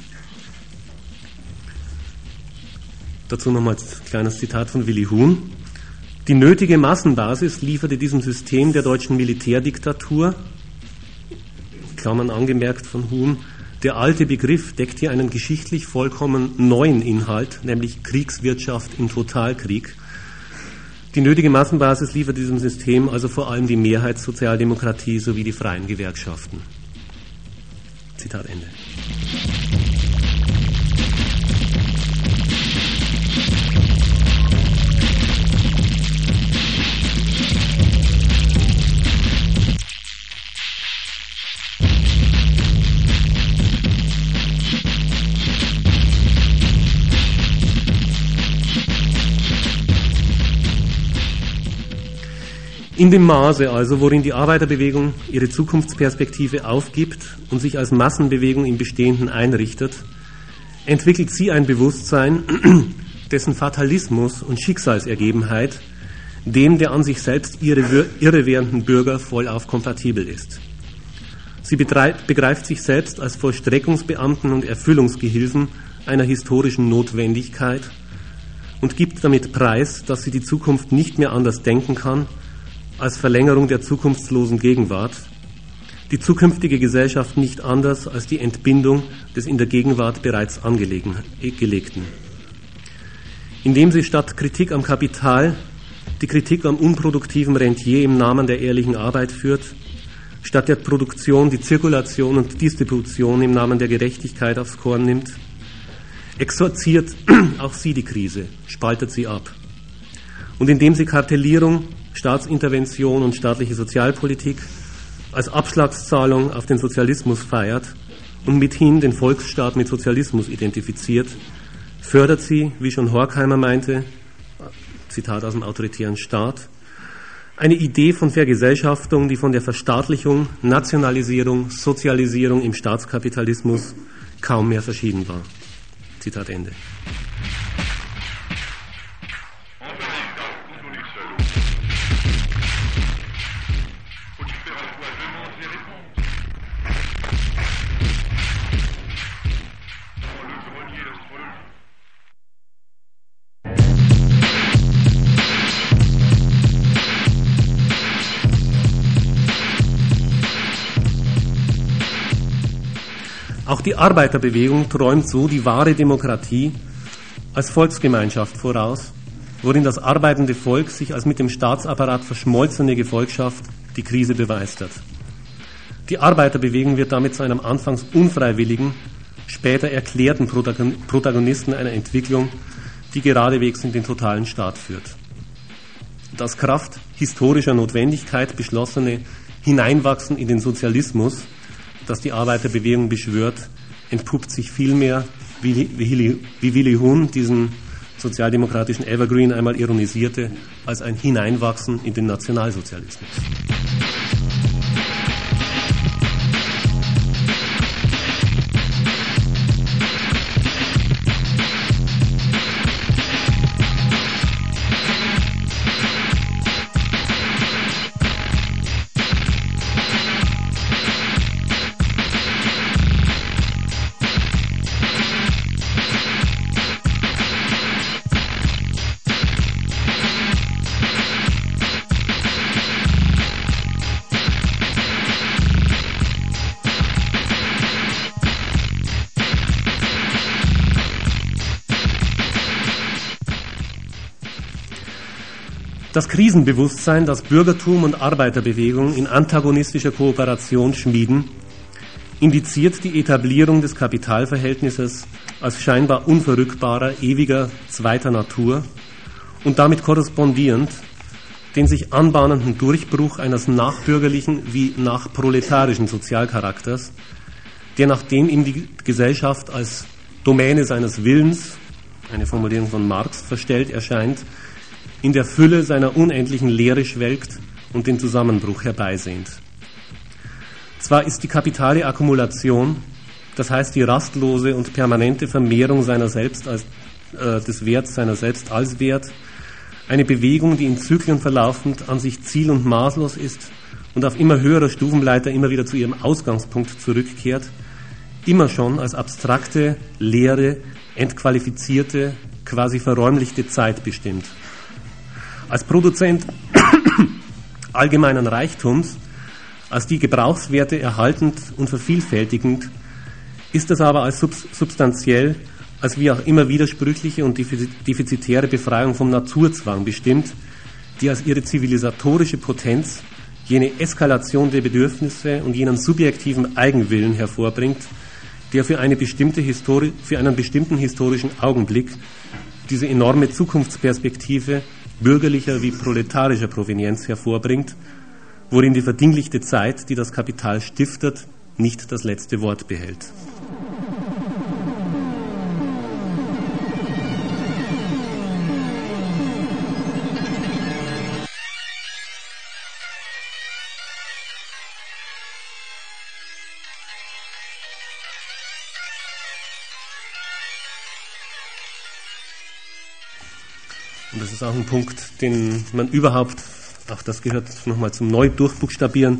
Dazu nochmal ein kleines Zitat von Willi Huhn. Die nötige Massenbasis lieferte diesem System der deutschen Militärdiktatur, Klammern angemerkt von Huhn, der alte Begriff deckt hier einen geschichtlich vollkommen neuen Inhalt, nämlich Kriegswirtschaft im Totalkrieg. Die nötige Massenbasis liefert diesem System also vor allem die Mehrheitssozialdemokratie sowie die freien Gewerkschaften. Zitat Ende. In dem Maße also, worin die Arbeiterbewegung ihre Zukunftsperspektive aufgibt und sich als Massenbewegung im Bestehenden einrichtet, entwickelt sie ein Bewusstsein, dessen Fatalismus und Schicksalsergebenheit dem der an sich selbst irrewährenden Bürger vollauf kompatibel ist. Sie betreibt, begreift sich selbst als Vollstreckungsbeamten und Erfüllungsgehilfen einer historischen Notwendigkeit und gibt damit preis, dass sie die Zukunft nicht mehr anders denken kann, als Verlängerung der zukunftslosen Gegenwart, die zukünftige Gesellschaft nicht anders als die Entbindung des in der Gegenwart bereits Angelegten. Indem sie statt Kritik am Kapital die Kritik am unproduktiven Rentier im Namen der ehrlichen Arbeit führt, statt der Produktion die Zirkulation und Distribution im Namen der Gerechtigkeit aufs Korn nimmt, exorziert auch sie die Krise, spaltet sie ab. Und indem sie Kartellierung, Staatsintervention und staatliche Sozialpolitik als Abschlagszahlung auf den Sozialismus feiert und mithin den Volksstaat mit Sozialismus identifiziert, fördert sie, wie schon Horkheimer meinte, Zitat aus dem autoritären Staat, eine Idee von Vergesellschaftung, die von der Verstaatlichung, Nationalisierung, Sozialisierung im Staatskapitalismus kaum mehr verschieden war. Zitat Ende. Auch die Arbeiterbewegung träumt so die wahre Demokratie als Volksgemeinschaft voraus, worin das arbeitende Volk sich als mit dem Staatsapparat verschmolzene Gefolgschaft die Krise beweist. Die Arbeiterbewegung wird damit zu einem anfangs unfreiwilligen, später erklärten Protagonisten einer Entwicklung, die geradewegs in den totalen Staat führt. Das Kraft historischer Notwendigkeit beschlossene Hineinwachsen in den Sozialismus, das die Arbeiterbewegung beschwört, entpuppt sich vielmehr, wie, wie, wie Willi Huhn diesen sozialdemokratischen Evergreen einmal ironisierte, als ein Hineinwachsen in den Nationalsozialismus. Das Krisenbewusstsein, das Bürgertum und Arbeiterbewegung in antagonistischer Kooperation schmieden, indiziert die Etablierung des Kapitalverhältnisses als scheinbar unverrückbarer, ewiger zweiter Natur und damit korrespondierend den sich anbahnenden Durchbruch eines nachbürgerlichen wie nachproletarischen Sozialcharakters, der nachdem ihm die Gesellschaft als Domäne seines Willens, eine Formulierung von Marx, verstellt erscheint, in der Fülle seiner unendlichen Lehre schwelgt und den Zusammenbruch herbeisehnt. Zwar ist die kapitale Akkumulation, das heißt die rastlose und permanente Vermehrung seiner selbst als, äh, des Werts seiner selbst als Wert, eine Bewegung, die in Zyklen verlaufend an sich ziel- und maßlos ist und auf immer höherer Stufenleiter immer wieder zu ihrem Ausgangspunkt zurückkehrt, immer schon als abstrakte, leere, entqualifizierte, quasi verräumlichte Zeit bestimmt. Als Produzent allgemeinen Reichtums, als die Gebrauchswerte erhaltend und vervielfältigend, ist es aber als substanziell, als wie auch immer widersprüchliche und defizitäre Befreiung vom Naturzwang bestimmt, die als ihre zivilisatorische Potenz jene Eskalation der Bedürfnisse und jenen subjektiven Eigenwillen hervorbringt, der für eine bestimmte Histori- für einen bestimmten historischen Augenblick diese enorme Zukunftsperspektive bürgerlicher wie proletarischer Provenienz hervorbringt, worin die verdinglichte Zeit, die das Kapital stiftet, nicht das letzte Wort behält. Und das ist auch ein Punkt, den man überhaupt, auch das gehört nochmal zum Neudurchbuchstabieren,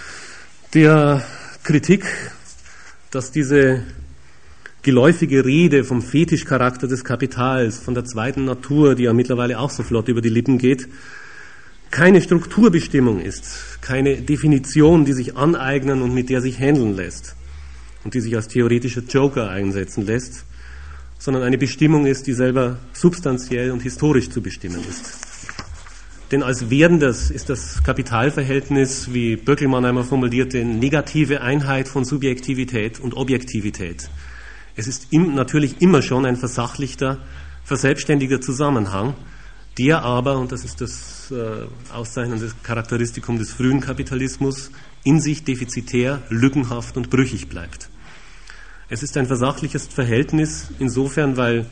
der Kritik, dass diese geläufige Rede vom Fetischcharakter des Kapitals, von der zweiten Natur, die ja mittlerweile auch so flott über die Lippen geht, keine Strukturbestimmung ist, keine Definition, die sich aneignen und mit der sich handeln lässt und die sich als theoretischer Joker einsetzen lässt, sondern eine Bestimmung ist, die selber substanziell und historisch zu bestimmen ist. Denn als Werdendes ist das Kapitalverhältnis, wie Böckelmann einmal formulierte, negative Einheit von Subjektivität und Objektivität. Es ist im, natürlich immer schon ein versachlichter, verselbstständiger Zusammenhang, der aber, und das ist das äh, auszeichnende Charakteristikum des frühen Kapitalismus, in sich defizitär, lückenhaft und brüchig bleibt. Es ist ein versachliches Verhältnis insofern, weil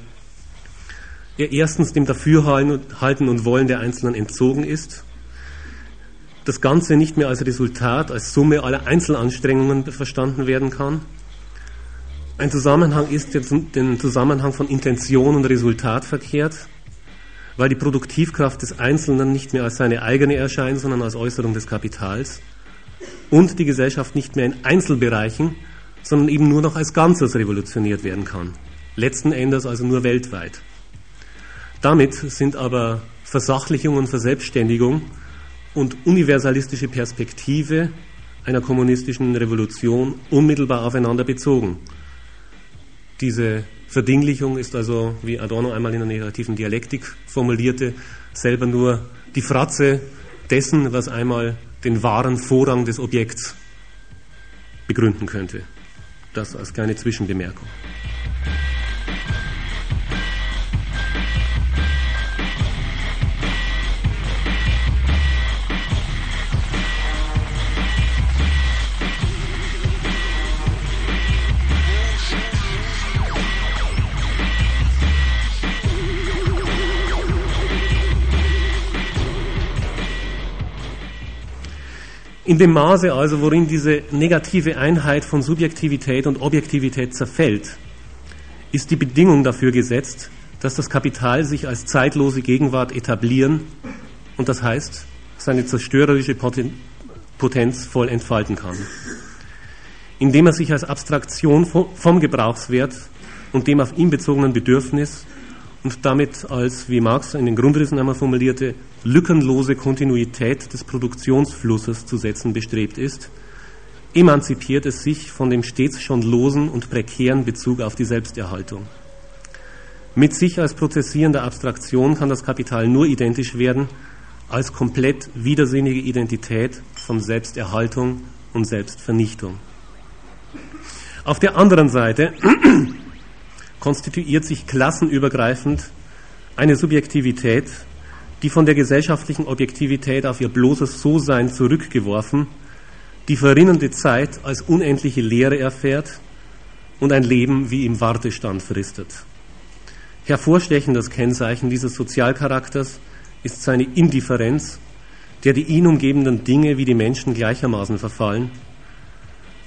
er erstens dem Dafürhalten und Wollen der Einzelnen entzogen ist, das Ganze nicht mehr als Resultat, als Summe aller Einzelanstrengungen verstanden werden kann. Ein Zusammenhang ist, der den Zusammenhang von Intention und Resultat verkehrt, weil die Produktivkraft des Einzelnen nicht mehr als seine eigene erscheint, sondern als Äußerung des Kapitals und die Gesellschaft nicht mehr in Einzelbereichen, sondern eben nur noch als Ganzes revolutioniert werden kann. Letzten Endes also nur weltweit. Damit sind aber Versachlichung und Verselbstständigung und universalistische Perspektive einer kommunistischen Revolution unmittelbar aufeinander bezogen. Diese Verdinglichung ist also, wie Adorno einmal in der negativen Dialektik formulierte, selber nur die Fratze dessen, was einmal den wahren Vorrang des Objekts begründen könnte. Das als kleine Zwischenbemerkung. In dem Maße also, worin diese negative Einheit von Subjektivität und Objektivität zerfällt, ist die Bedingung dafür gesetzt, dass das Kapital sich als zeitlose Gegenwart etablieren und das heißt, seine zerstörerische Potenz voll entfalten kann. Indem er sich als Abstraktion vom Gebrauchswert und dem auf ihn bezogenen Bedürfnis und damit als, wie Marx in den Grundrissen einmal formulierte, lückenlose Kontinuität des Produktionsflusses zu setzen bestrebt ist, emanzipiert es sich von dem stets schon losen und prekären Bezug auf die Selbsterhaltung. Mit sich als prozessierender Abstraktion kann das Kapital nur identisch werden als komplett widersinnige Identität von Selbsterhaltung und Selbstvernichtung. Auf der anderen Seite konstituiert sich klassenübergreifend eine Subjektivität, die von der gesellschaftlichen Objektivität auf ihr bloßes So-Sein zurückgeworfen, die verrinnende Zeit als unendliche Leere erfährt und ein Leben wie im Wartestand fristet. Hervorstechendes Kennzeichen dieses Sozialcharakters ist seine Indifferenz, der die ihn umgebenden Dinge wie die Menschen gleichermaßen verfallen,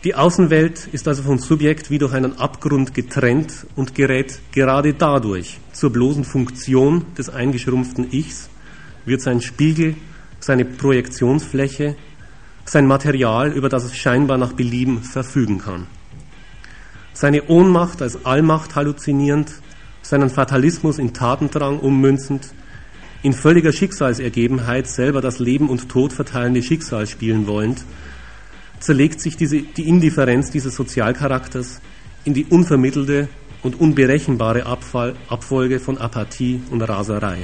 Die Außenwelt ist also vom Subjekt wie durch einen Abgrund getrennt und gerät gerade dadurch zur bloßen Funktion des eingeschrumpften Ichs, wird sein Spiegel, seine Projektionsfläche, sein Material, über das es scheinbar nach Belieben verfügen kann. Seine Ohnmacht als Allmacht halluzinierend, seinen Fatalismus in Tatendrang ummünzend, in völliger Schicksalsergebenheit selber das Leben und Tod verteilende Schicksal spielen wollend, zerlegt sich diese, die Indifferenz dieses Sozialcharakters in die unvermittelte und unberechenbare Abfall, Abfolge von Apathie und Raserei.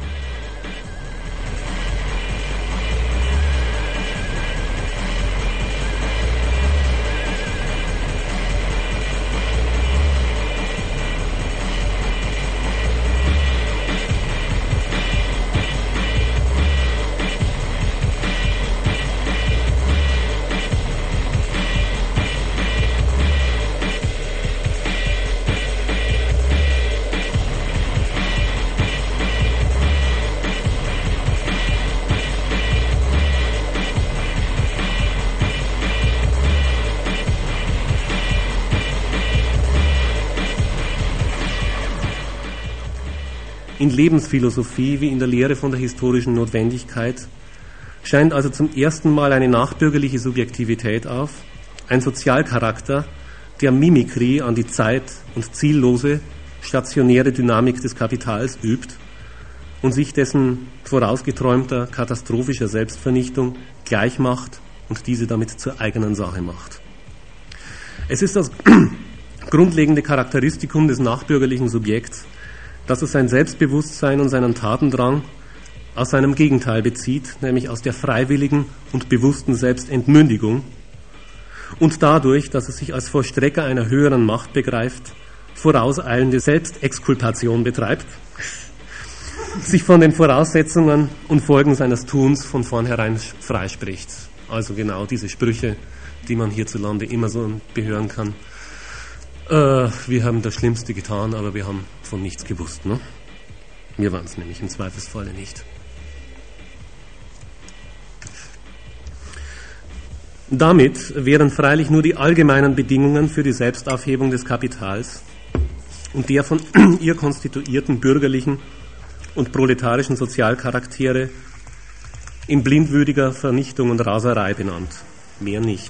In Lebensphilosophie wie in der Lehre von der historischen Notwendigkeit scheint also zum ersten Mal eine nachbürgerliche Subjektivität auf, ein Sozialcharakter, der Mimikrie an die Zeit und ziellose, stationäre Dynamik des Kapitals übt und sich dessen vorausgeträumter, katastrophischer Selbstvernichtung gleichmacht und diese damit zur eigenen Sache macht. Es ist das grundlegende Charakteristikum des nachbürgerlichen Subjekts, dass es sein Selbstbewusstsein und seinen Tatendrang aus seinem Gegenteil bezieht, nämlich aus der freiwilligen und bewussten Selbstentmündigung und dadurch, dass es sich als Vollstrecker einer höheren Macht begreift, vorauseilende Selbstexkulpation betreibt, sich von den Voraussetzungen und Folgen seines Tuns von vornherein freispricht. Also genau diese Sprüche, die man hierzulande immer so behören kann. Äh, wir haben das Schlimmste getan, aber wir haben von nichts gewusst. Ne? Wir waren es nämlich im Zweifelsfalle nicht. Damit wären freilich nur die allgemeinen Bedingungen für die Selbstaufhebung des Kapitals und der von ihr konstituierten bürgerlichen und proletarischen Sozialcharaktere in blindwütiger Vernichtung und Raserei benannt. Mehr nicht.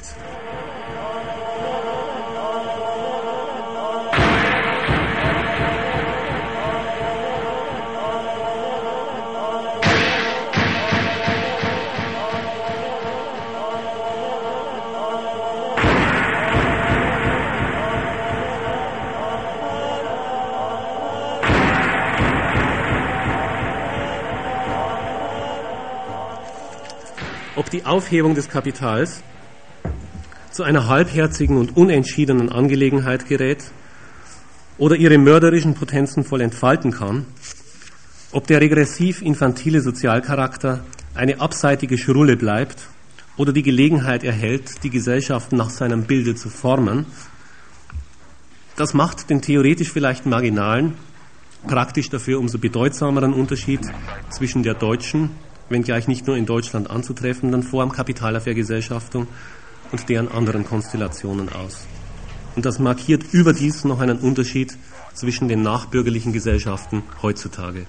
Ob die Aufhebung des Kapitals zu einer halbherzigen und unentschiedenen Angelegenheit gerät oder ihre mörderischen Potenzen voll entfalten kann, ob der regressiv-infantile Sozialcharakter eine abseitige Schrulle bleibt oder die Gelegenheit erhält, die Gesellschaft nach seinem Bilde zu formen, das macht den theoretisch vielleicht marginalen, praktisch dafür umso bedeutsameren Unterschied zwischen der deutschen, wenngleich nicht nur in Deutschland anzutreffenden Form Kapitalervergesellschaftung und deren anderen Konstellationen aus. Und das markiert überdies noch einen Unterschied zwischen den nachbürgerlichen Gesellschaften heutzutage.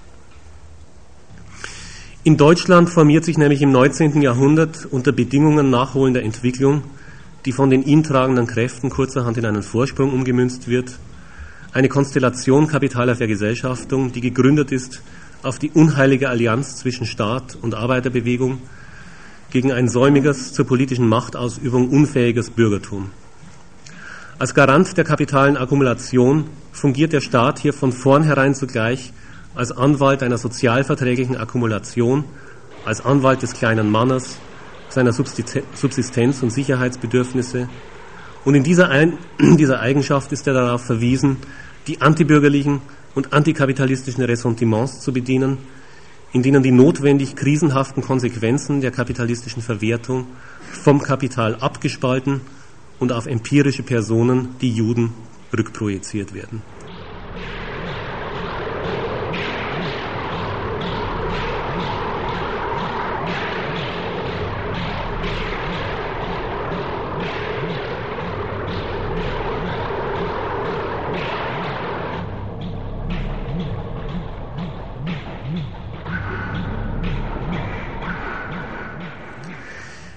In Deutschland formiert sich nämlich im neunzehnten Jahrhundert unter Bedingungen nachholender Entwicklung, die von den ihm tragenden Kräften kurzerhand in einen Vorsprung umgemünzt wird, eine Konstellation Kapitalervergesellschaftung, die gegründet ist auf die unheilige Allianz zwischen Staat und Arbeiterbewegung gegen ein säumiges, zur politischen Machtausübung unfähiges Bürgertum. Als Garant der kapitalen Akkumulation fungiert der Staat hier von vornherein zugleich als Anwalt einer sozialverträglichen Akkumulation, als Anwalt des kleinen Mannes, seiner Subsistenz- und Sicherheitsbedürfnisse. Und in dieser, Ein- dieser Eigenschaft ist er darauf verwiesen, die antibürgerlichen und antikapitalistischen Ressentiments zu bedienen, in denen die notwendig krisenhaften Konsequenzen der kapitalistischen Verwertung vom Kapital abgespalten und auf empirische Personen, die Juden, rückprojiziert werden.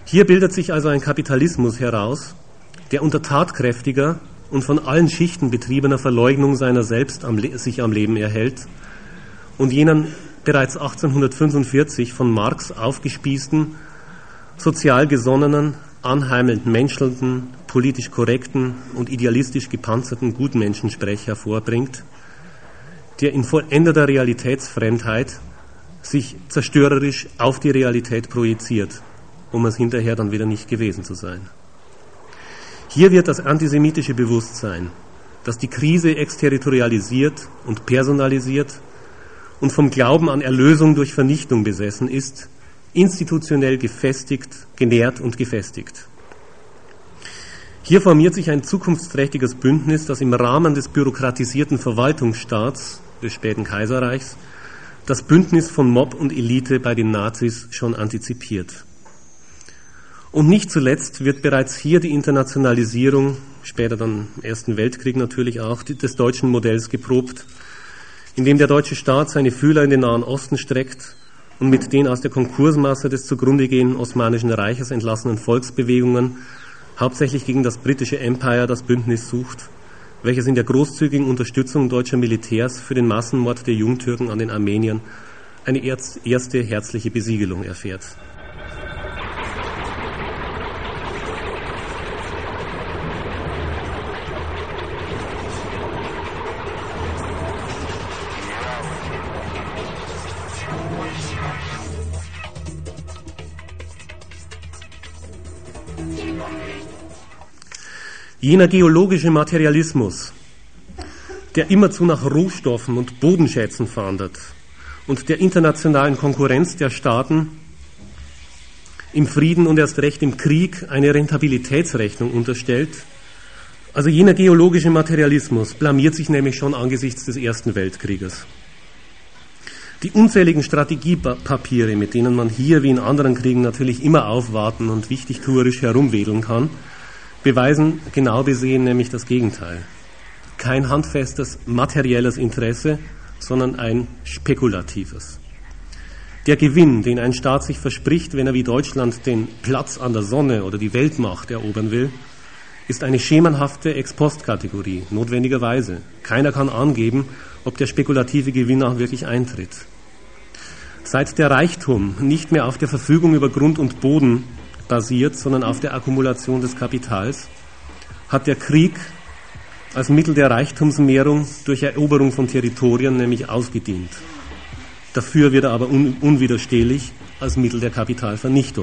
Hier bildet sich also ein Kapitalismus heraus, der unter tatkräftiger und von allen Schichten betriebener Verleugnung seiner selbst am Le- sich am Leben erhält und jenen bereits achtzehnhundertfünfundvierzig von Marx aufgespießten, sozial gesonnenen, anheimelnd menschelnden, politisch korrekten und idealistisch gepanzerten Gutmenschensprech hervorbringt, der in vollendeter Realitätsfremdheit sich zerstörerisch auf die Realität projiziert, um es hinterher dann wieder nicht gewesen zu sein. Hier wird das antisemitische Bewusstsein, das die Krise exterritorialisiert und personalisiert und vom Glauben an Erlösung durch Vernichtung besessen ist, institutionell gefestigt, genährt und gefestigt. Hier formiert sich ein zukunftsträchtiges Bündnis, das im Rahmen des bürokratisierten Verwaltungsstaats des späten Kaiserreichs das Bündnis von Mob und Elite bei den Nazis schon antizipiert. Und nicht zuletzt wird bereits hier die Internationalisierung, später dann im Ersten Weltkrieg natürlich auch, des deutschen Modells geprobt, indem der deutsche Staat seine Fühler in den Nahen Osten streckt und mit den aus der Konkursmasse des zugrunde gehenden Osmanischen Reiches entlassenen Volksbewegungen hauptsächlich gegen das britische Empire das Bündnis sucht, welches in der großzügigen Unterstützung deutscher Militärs für den Massenmord der Jungtürken an den Armeniern eine erste herzliche Besiegelung erfährt. Jener geologische Materialismus, der immerzu nach Rohstoffen und Bodenschätzen fahndet und der internationalen Konkurrenz der Staaten im Frieden und erst recht im Krieg eine Rentabilitätsrechnung unterstellt, also jener geologische Materialismus blamiert sich nämlich schon angesichts des Ersten Weltkrieges. Die unzähligen Strategiepapiere, mit denen man hier wie in anderen Kriegen natürlich immer aufwarten und wichtigtuerisch herumwedeln kann, beweisen genau besehen nämlich das Gegenteil. Kein handfestes materielles Interesse, sondern ein spekulatives. Der Gewinn, den ein Staat sich verspricht, wenn er wie Deutschland den Platz an der Sonne oder die Weltmacht erobern will, ist eine schemenhafte Ex-Post-Kategorie, notwendigerweise. Keiner kann angeben, ob der spekulative Gewinn auch wirklich eintritt. Seit der Reichtum nicht mehr auf der Verfügung über Grund und Boden basiert, sondern auf der Akkumulation des Kapitals, hat der Krieg als Mittel der Reichtumsmehrung durch Eroberung von Territorien nämlich ausgedient. Dafür wird er aber un- unwiderstehlich als Mittel der Kapitalvernichtung.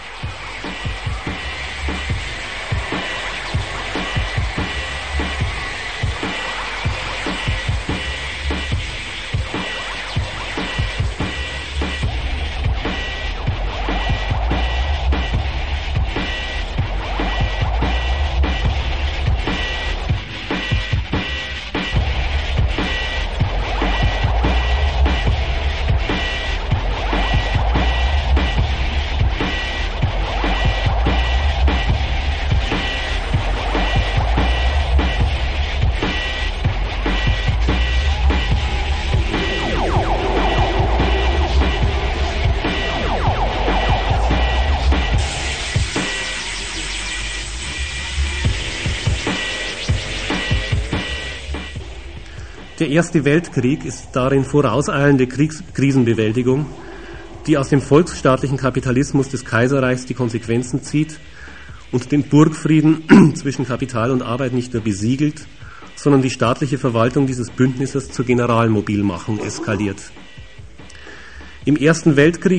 Der Erste Weltkrieg ist darin vorauseilende Kriegs- Krisenbewältigung, die aus dem volksstaatlichen Kapitalismus des Kaiserreichs die Konsequenzen zieht und den Burgfrieden zwischen Kapital und Arbeit nicht nur besiegelt, sondern die staatliche Verwaltung dieses Bündnisses zur Generalmobilmachung eskaliert. Im Ersten Weltkrieg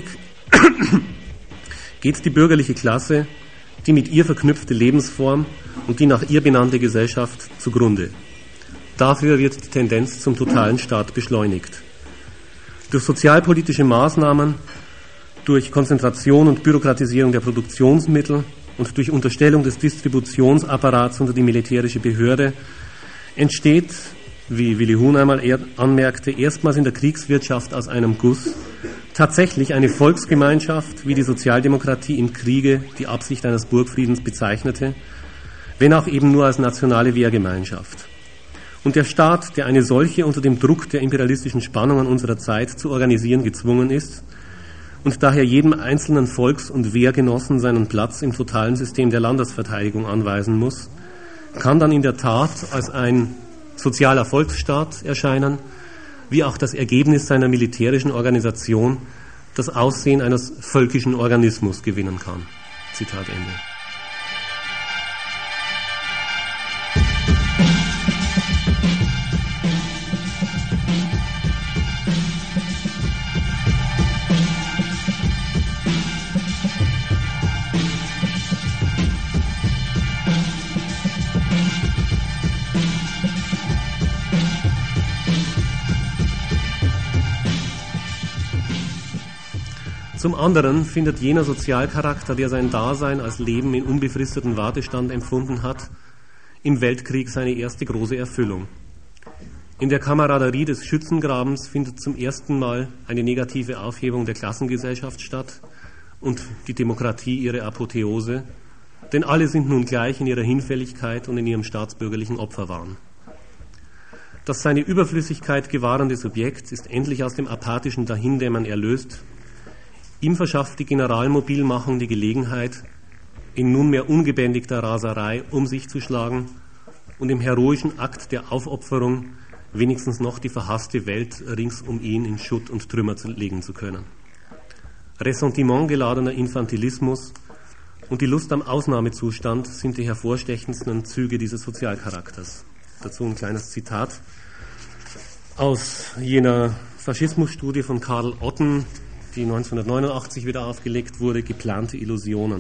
geht die bürgerliche Klasse, die mit ihr verknüpfte Lebensform und die nach ihr benannte Gesellschaft zugrunde. Dafür wird die Tendenz zum totalen Staat beschleunigt. Durch sozialpolitische Maßnahmen, durch Konzentration und Bürokratisierung der Produktionsmittel und durch Unterstellung des Distributionsapparats unter die militärische Behörde entsteht, wie Willi Huhn einmal anmerkte, erstmals in der Kriegswirtschaft aus einem Guss tatsächlich eine Volksgemeinschaft, wie die Sozialdemokratie im Kriege die Absicht eines Burgfriedens bezeichnete, wenn auch eben nur als nationale Wehrgemeinschaft. Und der Staat, der eine solche unter dem Druck der imperialistischen Spannungen unserer Zeit zu organisieren gezwungen ist und daher jedem einzelnen Volks- und Wehrgenossen seinen Platz im totalen System der Landesverteidigung anweisen muss, kann dann in der Tat als ein sozialer Volksstaat erscheinen, wie auch das Ergebnis seiner militärischen Organisation das Aussehen eines völkischen Organismus gewinnen kann. Zitat Ende. Zum anderen findet jener Sozialcharakter, der sein Dasein als Leben in unbefristeten Wartestand empfunden hat, im Weltkrieg seine erste große Erfüllung. In der Kameraderie des Schützengrabens findet zum ersten Mal eine negative Aufhebung der Klassengesellschaft statt und die Demokratie ihre Apotheose, denn alle sind nun gleich in ihrer Hinfälligkeit und in ihrem staatsbürgerlichen Opferwahn. Das seine Überflüssigkeit gewahrende Subjekt ist endlich aus dem apathischen Dahindämmern erlöst. Ihm verschafft die Generalmobilmachung die Gelegenheit, in nunmehr ungebändigter Raserei um sich zu schlagen und im heroischen Akt der Aufopferung wenigstens noch die verhasste Welt rings um ihn in Schutt und Trümmer legen zu können. Ressentimentgeladener Infantilismus und die Lust am Ausnahmezustand sind die hervorstechendsten Züge dieses Sozialcharakters. Dazu ein kleines Zitat aus jener Faschismusstudie von Karl Otten, die neunzehnhundertneunundachtzig wieder aufgelegt wurde, geplante Illusionen.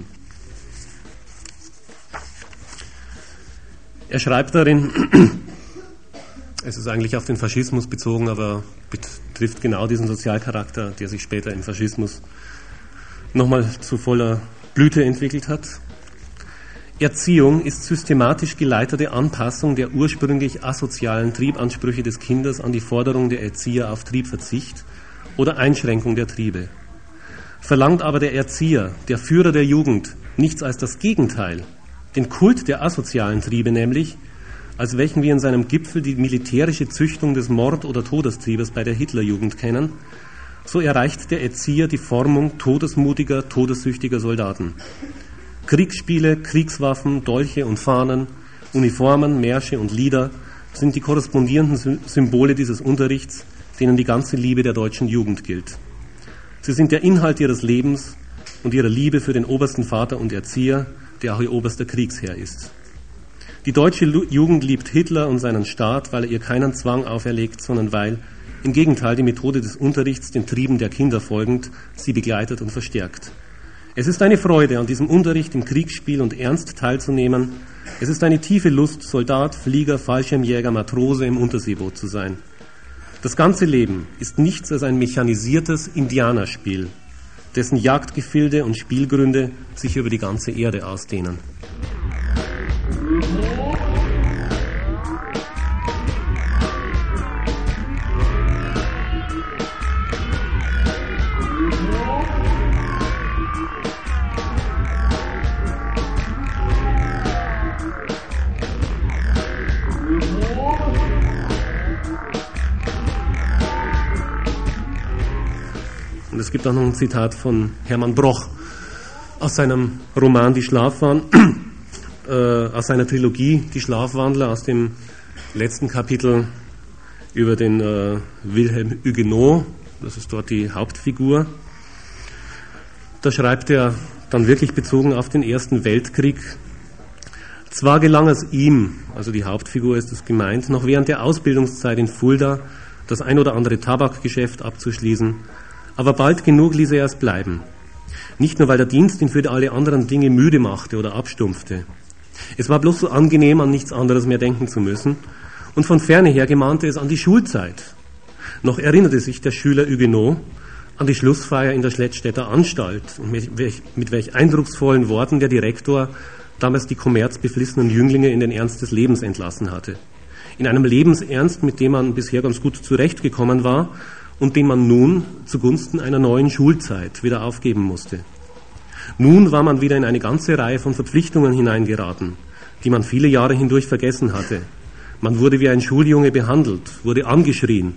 Er schreibt darin, es ist eigentlich auf den Faschismus bezogen, aber betrifft genau diesen Sozialcharakter, der sich später im Faschismus nochmal zu voller Blüte entwickelt hat. Erziehung ist systematisch geleitete Anpassung der ursprünglich asozialen Triebansprüche des Kindes an die Forderung der Erzieher auf Triebverzicht oder Einschränkung der Triebe. Verlangt aber der Erzieher, der Führer der Jugend, nichts als das Gegenteil, den Kult der asozialen Triebe nämlich, als welchen wir in seinem Gipfel die militärische Züchtung des Mord- oder Todestriebes bei der Hitlerjugend kennen, so erreicht der Erzieher die Formung todesmutiger, todessüchtiger Soldaten. Kriegsspiele, Kriegswaffen, Dolche und Fahnen, Uniformen, Märsche und Lieder sind die korrespondierenden Symbole dieses Unterrichts, denen die ganze Liebe der deutschen Jugend gilt. Sie sind der Inhalt ihres Lebens und ihrer Liebe für den obersten Vater und Erzieher, der auch ihr oberster Kriegsherr ist. Die deutsche Jugend liebt Hitler und seinen Staat, weil er ihr keinen Zwang auferlegt, sondern weil, im Gegenteil, die Methode des Unterrichts den Trieben der Kinder folgend, sie begleitet und verstärkt. Es ist eine Freude, an diesem Unterricht im Kriegsspiel und Ernst teilzunehmen. Es ist eine tiefe Lust, Soldat, Flieger, Fallschirmjäger, Matrose im Unterseeboot zu sein. Das ganze Leben ist nichts als ein mechanisiertes Indianerspiel, dessen Jagdgefilde und Spielgründe sich über die ganze Erde ausdehnen. Und es gibt auch noch ein Zitat von Hermann Broch aus seinem Roman Die Schlafwandler, äh, aus seiner Trilogie Die Schlafwandler, aus dem letzten Kapitel über den äh, Wilhelm Huguenot, das ist dort die Hauptfigur. Da schreibt er dann wirklich bezogen auf den Ersten Weltkrieg: Zwar gelang es ihm, also die Hauptfigur ist es gemeint, noch während der Ausbildungszeit in Fulda das ein oder andere Tabakgeschäft abzuschließen, aber bald genug ließ er es bleiben. Nicht nur, weil der Dienst ihn für alle anderen Dinge müde machte oder abstumpfte. Es war bloß so angenehm, an nichts anderes mehr denken zu müssen, und von ferne her gemahnte es an die Schulzeit. Noch erinnerte sich der Schüler Huguenot an die Schlussfeier in der Schlettstädter Anstalt und mit welch, mit welch eindrucksvollen Worten der Direktor damals die kommerzbeflissenen Jünglinge in den Ernst des Lebens entlassen hatte. In einem Lebensernst, mit dem man bisher ganz gut zurechtgekommen war, und den man nun zugunsten einer neuen Schulzeit wieder aufgeben musste. Nun war man wieder in eine ganze Reihe von Verpflichtungen hineingeraten, die man viele Jahre hindurch vergessen hatte. Man wurde wie ein Schuljunge behandelt, wurde angeschrien,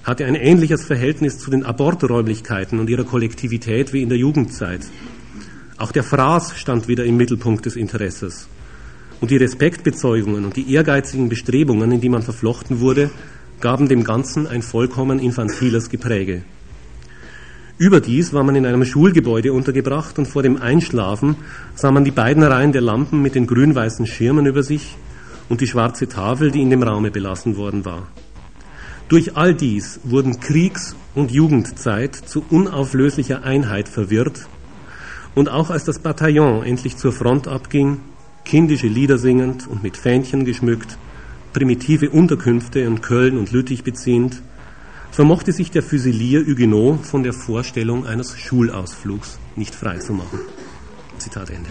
hatte ein ähnliches Verhältnis zu den Aborträumlichkeiten und ihrer Kollektivität wie in der Jugendzeit. Auch der Fraß stand wieder im Mittelpunkt des Interesses. Und die Respektbezeugungen und die ehrgeizigen Bestrebungen, in die man verflochten wurde, gaben dem Ganzen ein vollkommen infantiles Gepräge. Überdies war man in einem Schulgebäude untergebracht und vor dem Einschlafen sah man die beiden Reihen der Lampen mit den grün-weißen Schirmen über sich und die schwarze Tafel, die in dem Raume belassen worden war. Durch all dies wurden Kriegs- und Jugendzeit zu unauflöslicher Einheit verwirrt, und auch als das Bataillon endlich zur Front abging, kindische Lieder singend und mit Fähnchen geschmückt, primitive Unterkünfte in Köln und Lüttich beziehend, vermochte sich der Füsilier Huguenot von der Vorstellung eines Schulausflugs nicht freizumachen. Zitat Ende.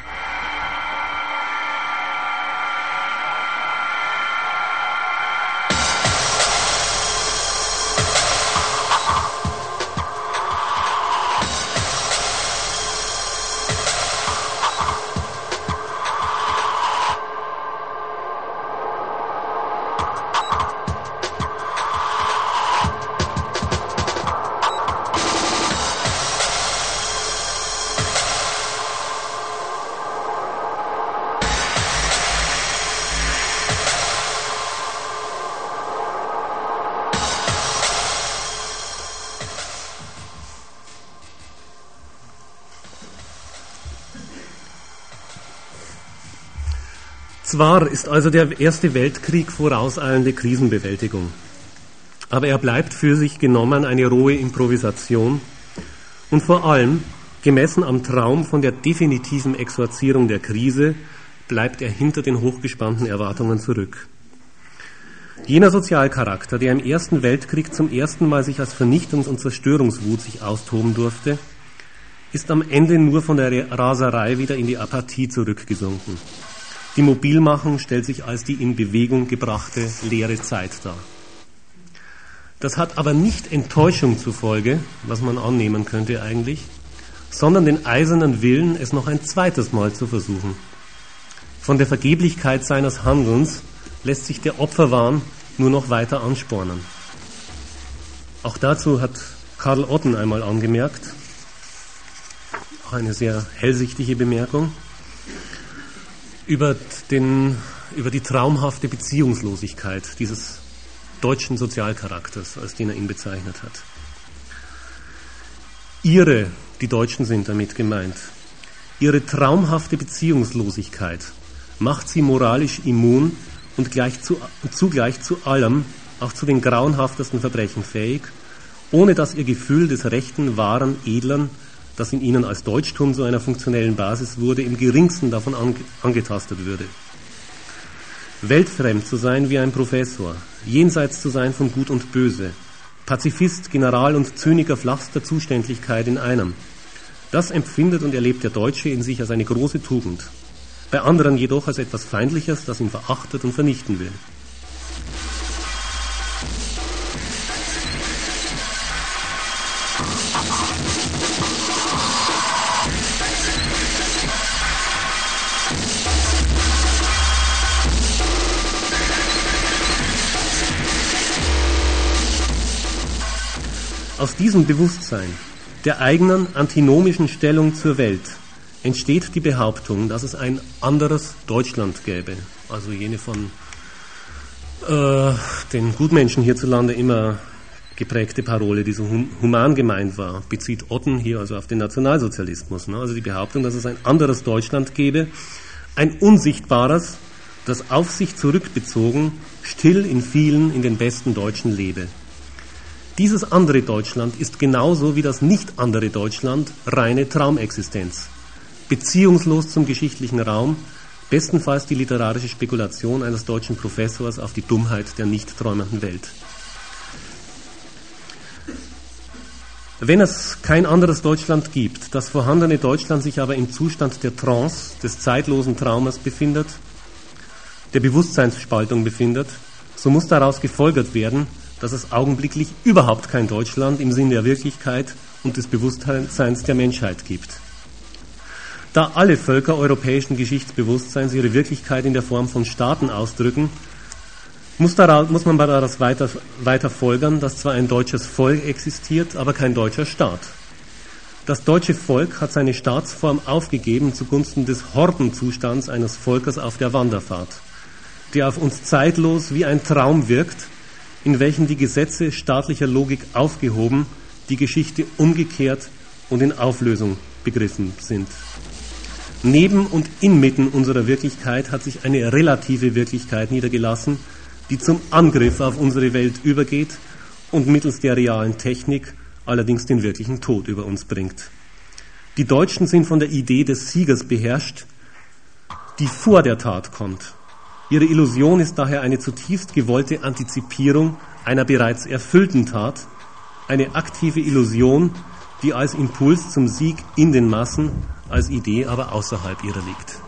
Zwar ist also der Erste Weltkrieg vorauseilende Krisenbewältigung, aber er bleibt für sich genommen eine rohe Improvisation und vor allem, gemessen am Traum von der definitiven Exorzierung der Krise, bleibt er hinter den hochgespannten Erwartungen zurück. Jener Sozialcharakter, der im Ersten Weltkrieg zum ersten Mal sich als Vernichtungs- und Zerstörungswut sich austoben durfte, ist am Ende nur von der Raserei wieder in die Apathie zurückgesunken. Die Mobilmachung stellt sich als die in Bewegung gebrachte leere Zeit dar. Das hat aber nicht Enttäuschung zur Folge, was man annehmen könnte eigentlich, sondern den eisernen Willen, es noch ein zweites Mal zu versuchen. Von der Vergeblichkeit seines Handelns lässt sich der Opferwahn nur noch weiter anspornen. Auch dazu hat Karl Otten einmal angemerkt, auch eine sehr hellsichtige Bemerkung, über, den, über die traumhafte Beziehungslosigkeit dieses deutschen Sozialcharakters, als den er ihn bezeichnet hat. Ihre, die Deutschen sind damit gemeint, ihre traumhafte Beziehungslosigkeit macht sie moralisch immun und gleich zu, zugleich zu allem, auch zu den grauenhaftesten Verbrechen fähig, ohne dass ihr Gefühl des rechten, wahren, edlen, das in ihnen als Deutschtum zu einer funktionellen Basis wurde, im geringsten davon ange- angetastet würde. Weltfremd zu sein wie ein Professor, jenseits zu sein von Gut und Böse, Pazifist, General und Zyniker flachster Zuständigkeit in einem, das empfindet und erlebt der Deutsche in sich als eine große Tugend, bei anderen jedoch als etwas Feindliches, das ihn verachtet und vernichten will. Aus diesem Bewusstsein der eigenen antinomischen Stellung zur Welt entsteht die Behauptung, dass es ein anderes Deutschland gäbe. Also jene von äh, den Gutmenschen hierzulande immer geprägte Parole, die so hum- human gemeint war, bezieht Otten hier also auf den Nationalsozialismus. Ne? Also die Behauptung, dass es ein anderes Deutschland gäbe, ein unsichtbares, das auf sich zurückbezogen, still in vielen, in den besten Deutschen lebe. Dieses andere Deutschland ist genauso wie das nicht andere Deutschland reine Traumexistenz, beziehungslos zum geschichtlichen Raum, bestenfalls die literarische Spekulation eines deutschen Professors auf die Dummheit der nicht träumenden Welt. Wenn es kein anderes Deutschland gibt, das vorhandene Deutschland sich aber im Zustand der Trance, des zeitlosen Traumes befindet, der Bewusstseinsspaltung befindet, so muss daraus gefolgert werden, dass es augenblicklich überhaupt kein Deutschland im Sinn der Wirklichkeit und des Bewusstseins der Menschheit gibt. Da alle Völker europäischen Geschichtsbewusstseins ihre Wirklichkeit in der Form von Staaten ausdrücken, Muss, daraus, muss man daraus weiter, weiter folgern, dass zwar ein deutsches Volk existiert, aber kein deutscher Staat. Das deutsche Volk hat seine Staatsform aufgegeben zugunsten des Hordenzustands eines Volkes auf der Wanderfahrt, der auf uns zeitlos wie ein Traum wirkt, in welchem die Gesetze staatlicher Logik aufgehoben, die Geschichte umgekehrt und in Auflösung begriffen sind. Neben und inmitten unserer Wirklichkeit hat sich eine relative Wirklichkeit niedergelassen, die zum Angriff auf unsere Welt übergeht und mittels der realen Technik allerdings den wirklichen Tod über uns bringt. Die Deutschen sind von der Idee des Siegers beherrscht, die vor der Tat kommt. Ihre Illusion ist daher eine zutiefst gewollte Antizipierung einer bereits erfüllten Tat, eine aktive Illusion, die als Impuls zum Sieg in den Massen, als Idee aber außerhalb ihrer liegt.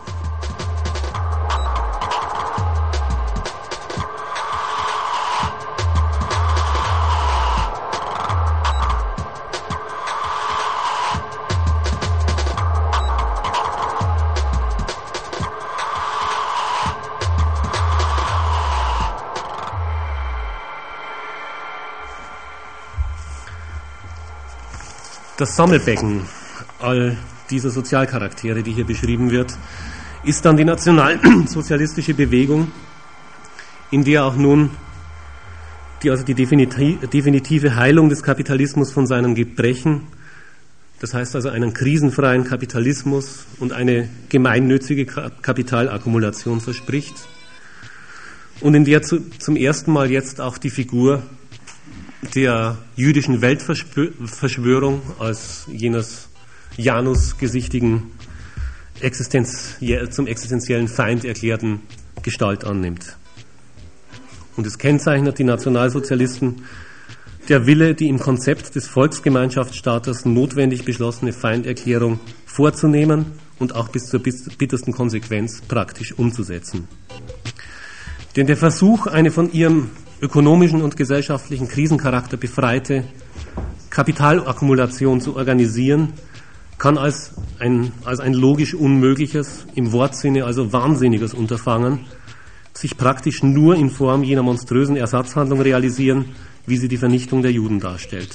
Das Sammelbecken all dieser Sozialcharaktere, die hier beschrieben wird, ist dann die nationalsozialistische Bewegung, in der auch nun die, also die definitive Heilung des Kapitalismus von seinen Gebrechen, das heißt also einen krisenfreien Kapitalismus und eine gemeinnützige Kapitalakkumulation verspricht und in der zu, zum ersten Mal jetzt auch die Figur der jüdischen Weltverschwörung als jenes Janus-gesichtigen Existenz, zum existenziellen Feind erklärten Gestalt annimmt. Und es kennzeichnet die Nationalsozialisten der Wille, die im Konzept des Volksgemeinschaftsstaates notwendig beschlossene Feinderklärung vorzunehmen und auch bis zur bittersten Konsequenz praktisch umzusetzen. Denn der Versuch, eine von ihrem ökonomischen und gesellschaftlichen Krisencharakter befreite Kapitalakkumulation zu organisieren, kann als ein, als ein logisch unmögliches, im Wortsinne also wahnsinniges Unterfangen, sich praktisch nur in Form jener monströsen Ersatzhandlung realisieren, wie sie die Vernichtung der Juden darstellt.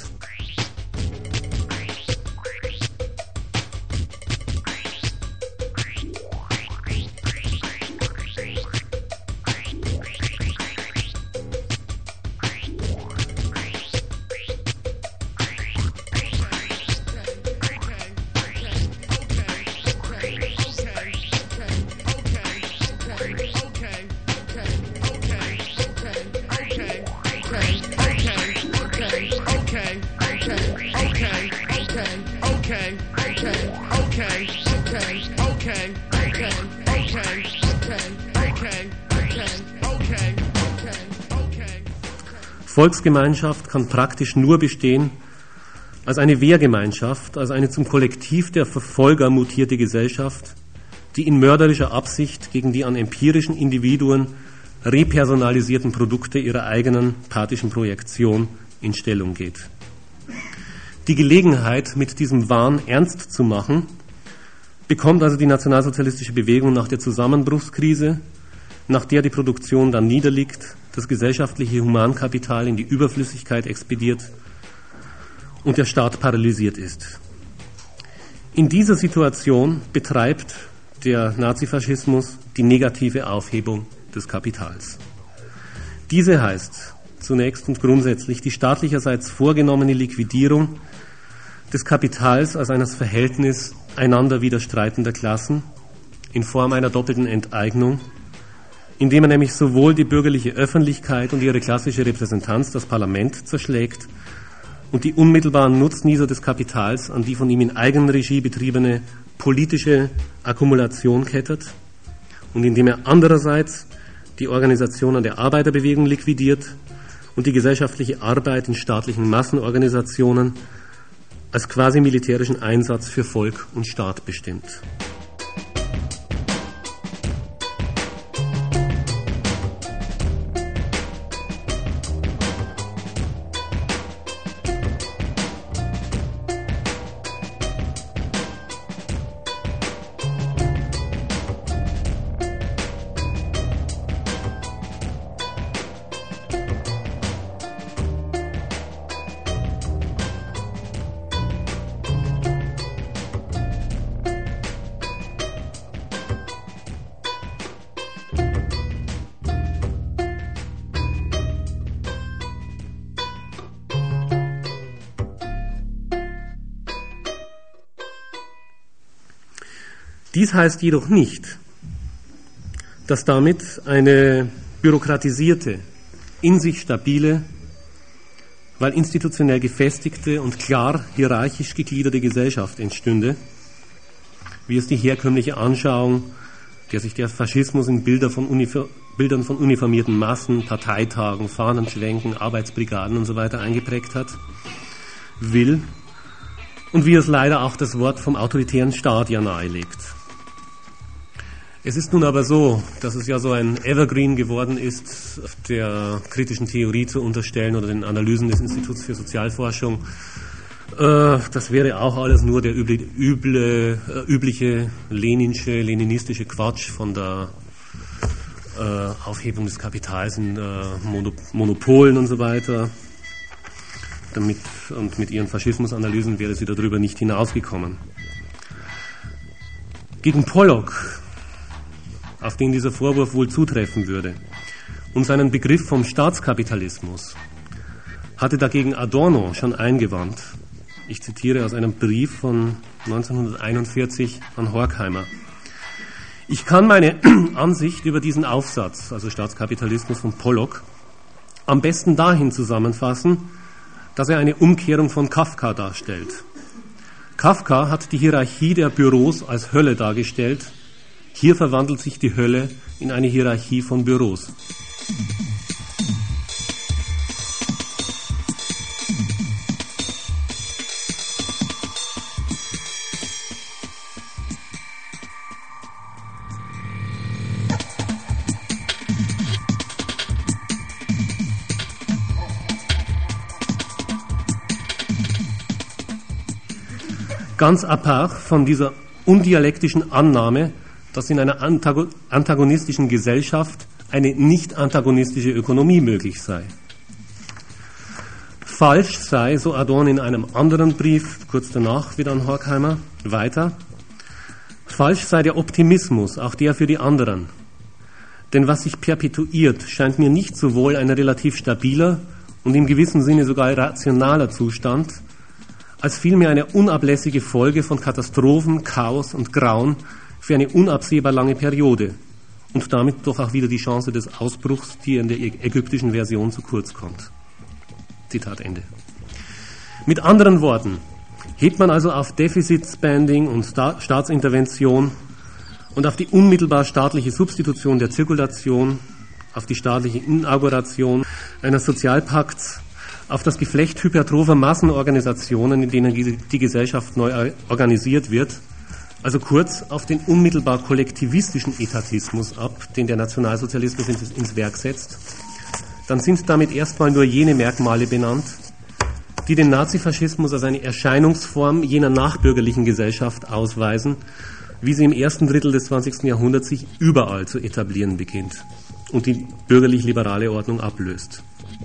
Volksgemeinschaft kann praktisch nur bestehen als eine Wehrgemeinschaft, als eine zum Kollektiv der Verfolger mutierte Gesellschaft, die in mörderischer Absicht gegen die an empirischen Individuen repersonalisierten Produkte ihrer eigenen pathischen Projektion in Stellung geht. Die Gelegenheit, mit diesem Wahn ernst zu machen, bekommt also die nationalsozialistische Bewegung nach der Zusammenbruchskrise, nach der die Produktion dann niederliegt, das gesellschaftliche Humankapital in die Überflüssigkeit expediert und der Staat paralysiert ist. In dieser Situation betreibt der Nazifaschismus die negative Aufhebung des Kapitals. Diese heißt zunächst und grundsätzlich die staatlicherseits vorgenommene Liquidierung des Kapitals als eines Verhältnis einander widerstreitender Klassen in Form einer doppelten Enteignung, indem er nämlich sowohl die bürgerliche Öffentlichkeit und ihre klassische Repräsentanz, das Parlament, zerschlägt und die unmittelbaren Nutznießer des Kapitals an die von ihm in Eigenregie betriebene politische Akkumulation kettet und indem er andererseits die Organisationen der Arbeiterbewegung liquidiert und die gesellschaftliche Arbeit in staatlichen Massenorganisationen als quasi militärischen Einsatz für Volk und Staat bestimmt. Dies heißt jedoch nicht, dass damit eine bürokratisierte, in sich stabile, weil institutionell gefestigte und klar hierarchisch gegliederte Gesellschaft entstünde, wie es die herkömmliche Anschauung, der sich der Faschismus in Bilder von Unif- Bildern von uniformierten Massen, Parteitagen, Fahnenschwenken, Arbeitsbrigaden und so weiter eingeprägt hat, will und wie es leider auch das Wort vom autoritären Staat ja nahelegt. Es ist nun aber so, dass es ja so ein Evergreen geworden ist, der kritischen Theorie zu unterstellen oder den Analysen des Instituts für Sozialforschung. Äh, das wäre auch alles nur der üble, üble, äh, übliche leninische, leninistische Quatsch von der äh, Aufhebung des Kapitals in äh, Monopolen und so weiter. Damit, und mit ihren Faschismusanalysen wäre sie darüber nicht hinausgekommen. Gegen Pollock, auf den dieser Vorwurf wohl zutreffen würde, und seinen Begriff vom Staatskapitalismus, hatte dagegen Adorno schon eingewandt. Ich zitiere aus einem Brief von neunzehnhunderteinundvierzig an Horkheimer. Ich kann meine Ansicht über diesen Aufsatz, also Staatskapitalismus von Pollock, am besten dahin zusammenfassen, dass er eine Umkehrung von Kafka darstellt. Kafka hat die Hierarchie der Büros als Hölle dargestellt. Hier verwandelt sich die Hölle in eine Hierarchie von Büros. Ganz apart von dieser undialektischen Annahme, dass in einer antagonistischen Gesellschaft eine nicht antagonistische Ökonomie möglich sei. Falsch sei, so Adorno in einem anderen Brief, kurz danach wieder an Horkheimer, weiter, falsch sei der Optimismus, auch der für die anderen. Denn was sich perpetuiert, scheint mir nicht sowohl ein relativ stabiler und im gewissen Sinne sogar rationaler Zustand, als vielmehr eine unablässige Folge von Katastrophen, Chaos und Grauen für eine unabsehbar lange Periode und damit doch auch wieder die Chance des Ausbruchs, die in der ägyptischen Version zu kurz kommt. Zitat Ende. Mit anderen Worten, hebt man also auf Defizit-Spending und Sta- Staatsintervention und auf die unmittelbar staatliche Substitution der Zirkulation, auf die staatliche Inauguration eines Sozialpakts, auf das Geflecht hypertropher Massenorganisationen, in denen die Gesellschaft neu organisiert wird, also kurz auf den unmittelbar kollektivistischen Etatismus ab, den der Nationalsozialismus ins, ins Werk setzt, dann sind damit erstmal nur jene Merkmale benannt, die den Nazifaschismus als eine Erscheinungsform jener nachbürgerlichen Gesellschaft ausweisen, wie sie im ersten Drittel des zwanzigsten Jahrhunderts sich überall zu etablieren beginnt und die bürgerlich-liberale Ordnung ablöst.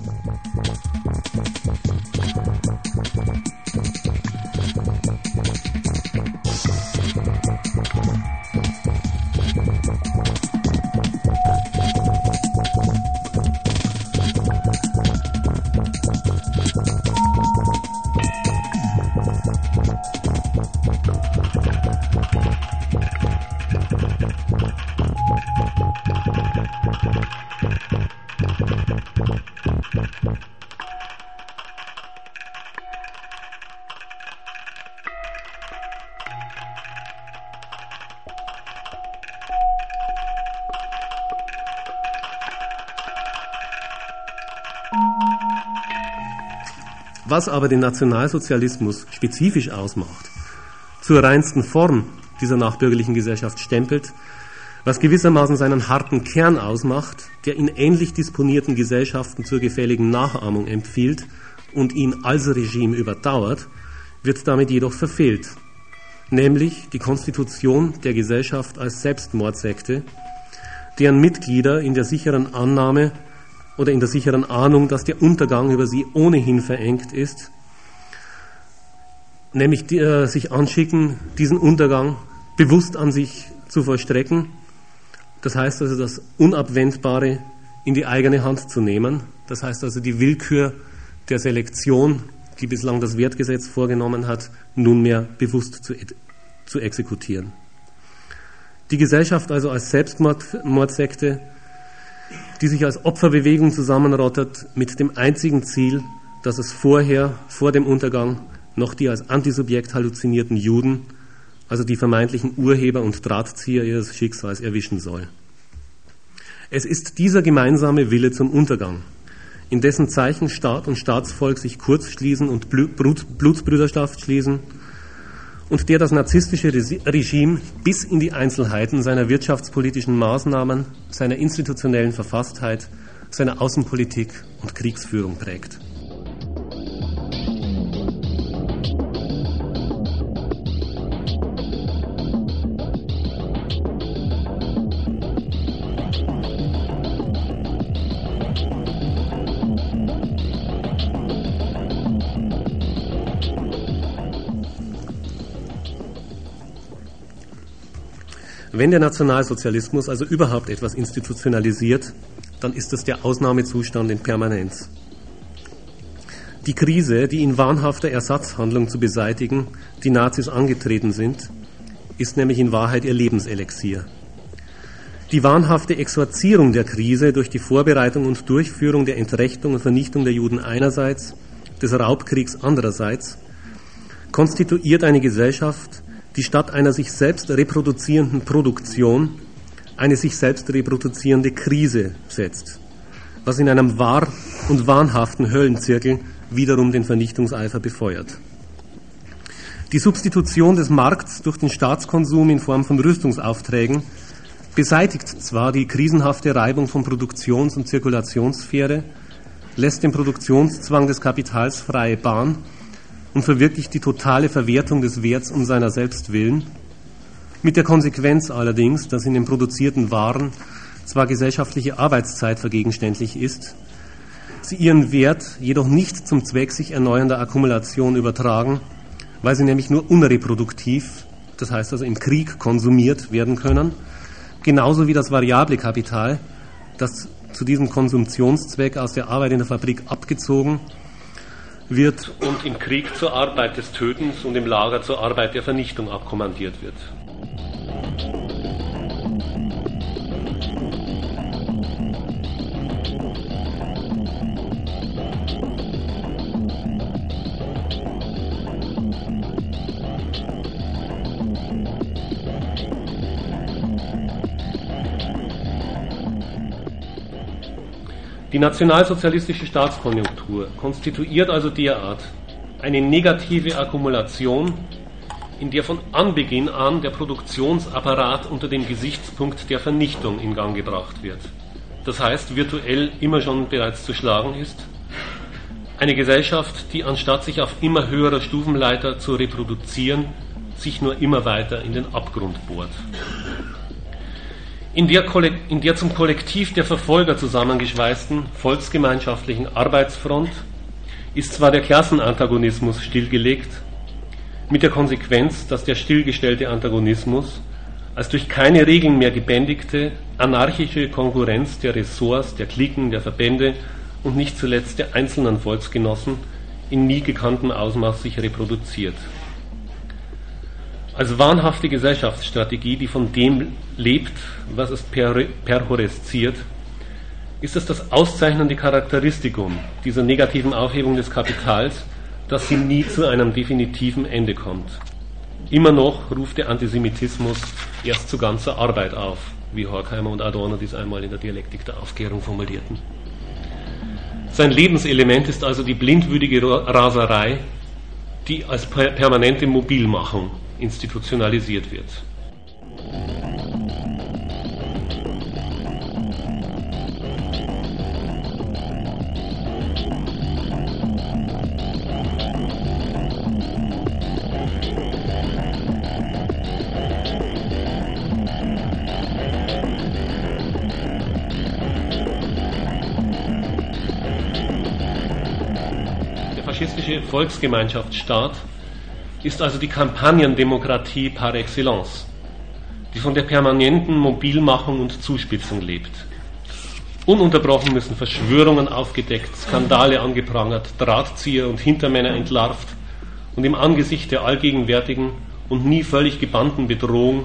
Was aber den Nationalsozialismus spezifisch ausmacht, zur reinsten Form dieser nachbürgerlichen Gesellschaft stempelt, was gewissermaßen seinen harten Kern ausmacht, der in ähnlich disponierten Gesellschaften zur gefälligen Nachahmung empfiehlt und ihn als Regime überdauert, wird damit jedoch verfehlt, nämlich die Konstitution der Gesellschaft als Selbstmordsekte, deren Mitglieder in der sicheren Annahme oder in der sicheren Ahnung, dass der Untergang über sie ohnehin verengt ist, nämlich die, äh, sich anschicken, diesen Untergang bewusst an sich zu vollstrecken. Das heißt also, das Unabwendbare in die eigene Hand zu nehmen. Das heißt also, die Willkür der Selektion, die bislang das Wertgesetz vorgenommen hat, nunmehr bewusst zu, zu exekutieren. Die Gesellschaft also als Selbstmordsekte, die sich als Opferbewegung zusammenrottet mit dem einzigen Ziel, dass es vorher, vor dem Untergang, noch die als Antisubjekt halluzinierten Juden, also die vermeintlichen Urheber und Drahtzieher ihres Schicksals, erwischen soll. Es ist dieser gemeinsame Wille zum Untergang, in dessen Zeichen Staat und Staatsvolk sich kurzschließen und Blutsbrüderschaft schließen und der das narzisstische Regime bis in die Einzelheiten seiner wirtschaftspolitischen Maßnahmen, seiner institutionellen Verfasstheit, seiner Außenpolitik und Kriegsführung prägt. Wenn der Nationalsozialismus also überhaupt etwas institutionalisiert, dann ist es der Ausnahmezustand in Permanenz. Die Krise, die in wahnhafter Ersatzhandlung zu beseitigen die Nazis angetreten sind, ist nämlich in Wahrheit ihr Lebenselixier. Die wahnhafte Exorzierung der Krise durch die Vorbereitung und Durchführung der Entrechtung und Vernichtung der Juden einerseits, des Raubkriegs andererseits, konstituiert eine Gesellschaft, die statt einer sich selbst reproduzierenden Produktion eine sich selbst reproduzierende Krise setzt, was in einem wahr und wahnhaften Höllenzirkel wiederum den Vernichtungseifer befeuert. Die Substitution des Markts durch den Staatskonsum in Form von Rüstungsaufträgen beseitigt zwar die krisenhafte Reibung von Produktions- und Zirkulationssphäre, lässt dem Produktionszwang des Kapitals freie Bahn und verwirklicht die totale Verwertung des Werts um seiner selbst willen, mit der Konsequenz allerdings, dass in den produzierten Waren zwar gesellschaftliche Arbeitszeit vergegenständlich ist, sie ihren Wert jedoch nicht zum Zweck sich erneuernder Akkumulation übertragen, weil sie nämlich nur unreproduktiv, das heißt also im Krieg konsumiert werden können, genauso wie das variable Kapital, das zu diesem Konsumptionszweck aus der Arbeit in der Fabrik abgezogen wird und im Krieg zur Arbeit des Tötens und im Lager zur Arbeit der Vernichtung abkommandiert wird. Die nationalsozialistische Staatskonjunktur konstituiert also derart eine negative Akkumulation, in der von Anbeginn an der Produktionsapparat unter dem Gesichtspunkt der Vernichtung in Gang gebracht wird. Das heißt, virtuell immer schon bereits zu schlagen ist. Eine Gesellschaft, die anstatt sich auf immer höherer Stufenleiter zu reproduzieren, sich nur immer weiter in den Abgrund bohrt. In der, in der zum Kollektiv der Verfolger zusammengeschweißten volksgemeinschaftlichen Arbeitsfront ist zwar der Klassenantagonismus stillgelegt, mit der Konsequenz, dass der stillgestellte Antagonismus als durch keine Regeln mehr gebändigte, anarchische Konkurrenz der Ressorts, der Cliquen, der Verbände und nicht zuletzt der einzelnen Volksgenossen in nie gekanntem Ausmaß sich reproduziert. Als wahnhafte Gesellschaftsstrategie, die von dem lebt, was es per- perhoresziert, ist es das auszeichnende Charakteristikum dieser negativen Aufhebung des Kapitals, dass sie nie zu einem definitiven Ende kommt. Immer noch ruft der Antisemitismus erst zu ganzer Arbeit auf, wie Horkheimer und Adorno dies einmal in der Dialektik der Aufklärung formulierten. Sein Lebenselement ist also die blindwütige Raserei, die als per- permanente Mobilmachung institutionalisiert wird. Der faschistische Volksgemeinschaftsstaat ist also die Kampagnendemokratie par excellence, die von der permanenten Mobilmachung und Zuspitzung lebt. Ununterbrochen müssen Verschwörungen aufgedeckt, Skandale angeprangert, Drahtzieher und Hintermänner entlarvt und im Angesicht der allgegenwärtigen und nie völlig gebannten Bedrohung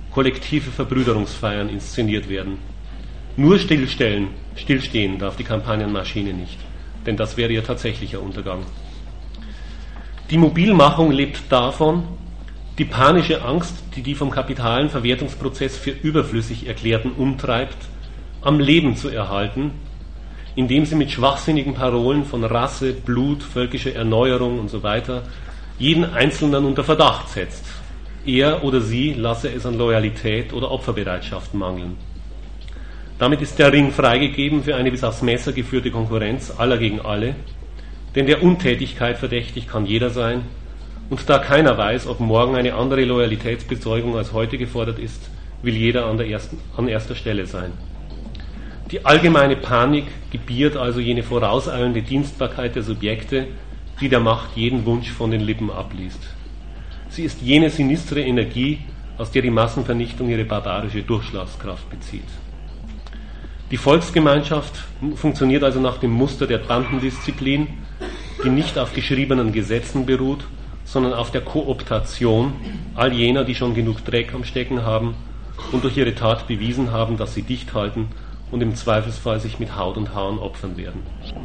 kollektive Verbrüderungsfeiern inszeniert werden. Nur stillstellen, stillstehen darf die Kampagnenmaschine nicht, denn das wäre ihr tatsächlicher Untergang. Die Mobilmachung lebt davon, die panische Angst, die die vom kapitalen Verwertungsprozess für überflüssig Erklärten umtreibt, am Leben zu erhalten, indem sie mit schwachsinnigen Parolen von Rasse, Blut, völkischer Erneuerung und so weiter jeden Einzelnen unter Verdacht setzt. Er oder sie lasse es an Loyalität oder Opferbereitschaft mangeln. Damit ist der Ring freigegeben für eine bis aufs Messer geführte Konkurrenz aller gegen alle, denn der Untätigkeit verdächtig kann jeder sein, und da keiner weiß, ob morgen eine andere Loyalitätsbezeugung als heute gefordert ist, will jeder an, der ersten, an erster Stelle sein. Die allgemeine Panik gebiert also jene vorauseilende Dienstbarkeit der Subjekte, die der Macht jeden Wunsch von den Lippen abliest. Sie ist jene sinistre Energie, aus der die Massenvernichtung ihre barbarische Durchschlagskraft bezieht. Die Volksgemeinschaft funktioniert also nach dem Muster der Bandendisziplin, die nicht auf geschriebenen Gesetzen beruht, sondern auf der Kooptation all jener, die schon genug Dreck am Stecken haben und durch ihre Tat bewiesen haben, dass sie dicht halten und im Zweifelsfall sich mit Haut und Haaren opfern werden.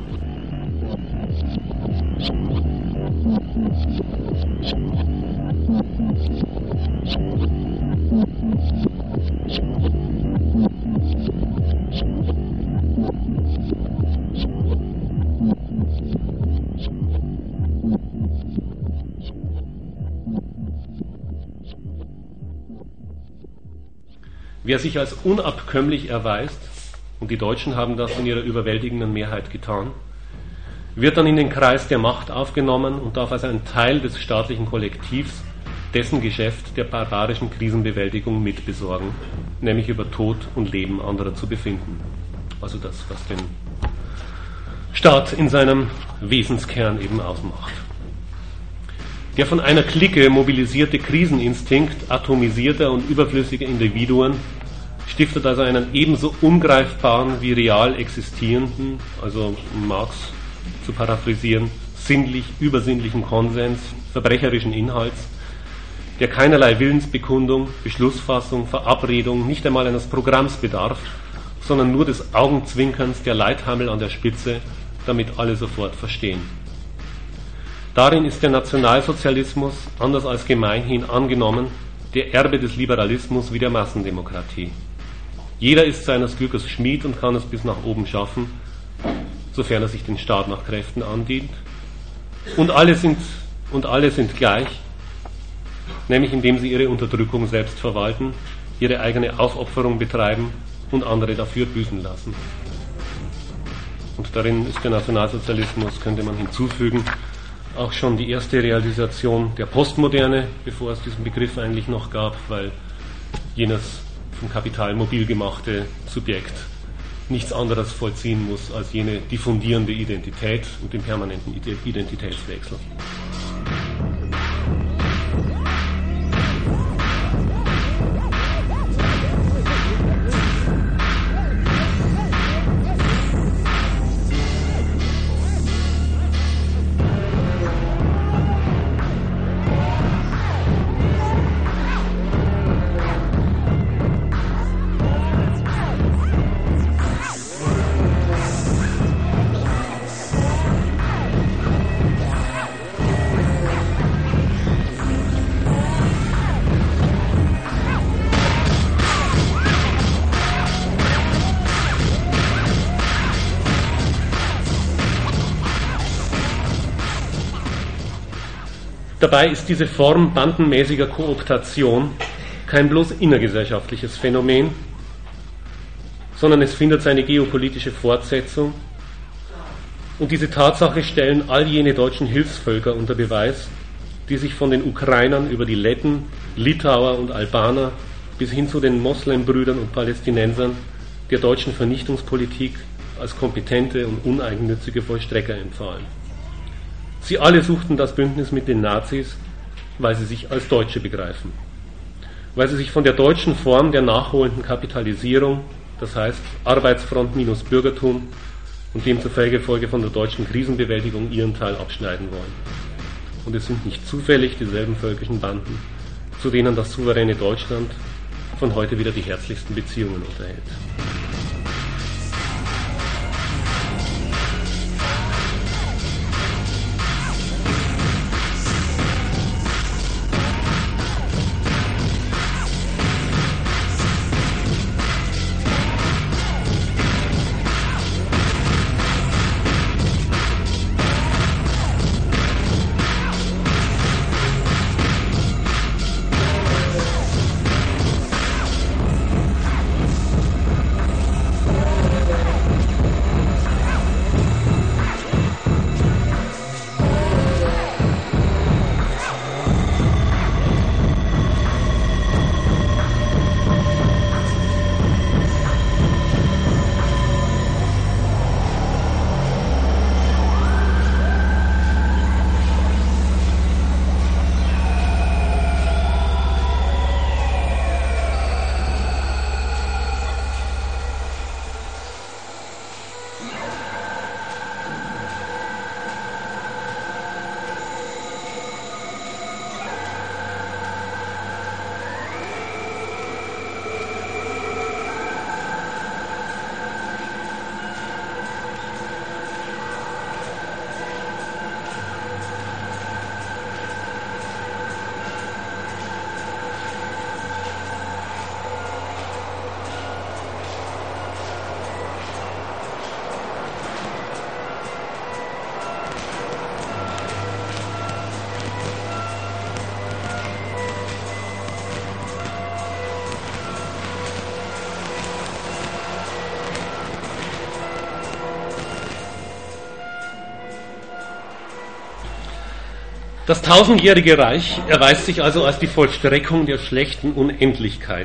Wer sich als unabkömmlich erweist, und die Deutschen haben das in ihrer überwältigenden Mehrheit getan, wird dann in den Kreis der Macht aufgenommen und darf als ein Teil des staatlichen Kollektivs dessen Geschäft der barbarischen Krisenbewältigung mitbesorgen, nämlich über Tod und Leben anderer zu befinden. Also das, was den Staat in seinem Wesenskern eben ausmacht. Der von einer Clique mobilisierte Kriseninstinkt atomisierter und überflüssiger Individuen stiftet also einen ebenso ungreifbaren wie real existierenden, also Marx zu paraphrasieren, sinnlich übersinnlichen Konsens verbrecherischen Inhalts, der keinerlei Willensbekundung, Beschlussfassung, Verabredung, nicht einmal eines Programms bedarf, sondern nur des Augenzwinkerns der Leithammel an der Spitze, damit alle sofort verstehen. Darin ist der Nationalsozialismus, anders als gemeinhin angenommen, der Erbe des Liberalismus wie der Massendemokratie. Jeder ist seines Glückes Schmied und kann es bis nach oben schaffen, sofern er sich den Staat nach Kräften andient. Und alle sind, und alle sind gleich, nämlich indem sie ihre Unterdrückung selbst verwalten, ihre eigene Aufopferung betreiben und andere dafür büßen lassen. Und darin ist der Nationalsozialismus, könnte man hinzufügen, auch schon die erste Realisation der Postmoderne, bevor es diesen Begriff eigentlich noch gab, weil jenes vom Kapital mobil gemachte Subjekt nichts anderes vollziehen muss als jene diffundierende Identität und den permanenten Identitätswechsel. Dabei ist diese Form bandenmäßiger Kooptation kein bloß innergesellschaftliches Phänomen, sondern es findet seine geopolitische Fortsetzung. Und diese Tatsache stellen all jene deutschen Hilfsvölker unter Beweis, die sich von den Ukrainern über die Letten, Litauer und Albaner bis hin zu den Moslembrüdern und Palästinensern der deutschen Vernichtungspolitik als kompetente und uneigennützige Vollstrecker empfahlen. Sie alle suchten das Bündnis mit den Nazis, weil sie sich als Deutsche begreifen. Weil sie sich von der deutschen Form der nachholenden Kapitalisierung, das heißt Arbeitsfront minus Bürgertum, und demzufolge Folge von der deutschen Krisenbewältigung ihren Teil abschneiden wollen. Und es sind nicht zufällig dieselben völkischen Banden, zu denen das souveräne Deutschland von heute wieder die herzlichsten Beziehungen unterhält. Das tausendjährige Reich erweist sich also als die Vollstreckung der schlechten Unendlichkeit,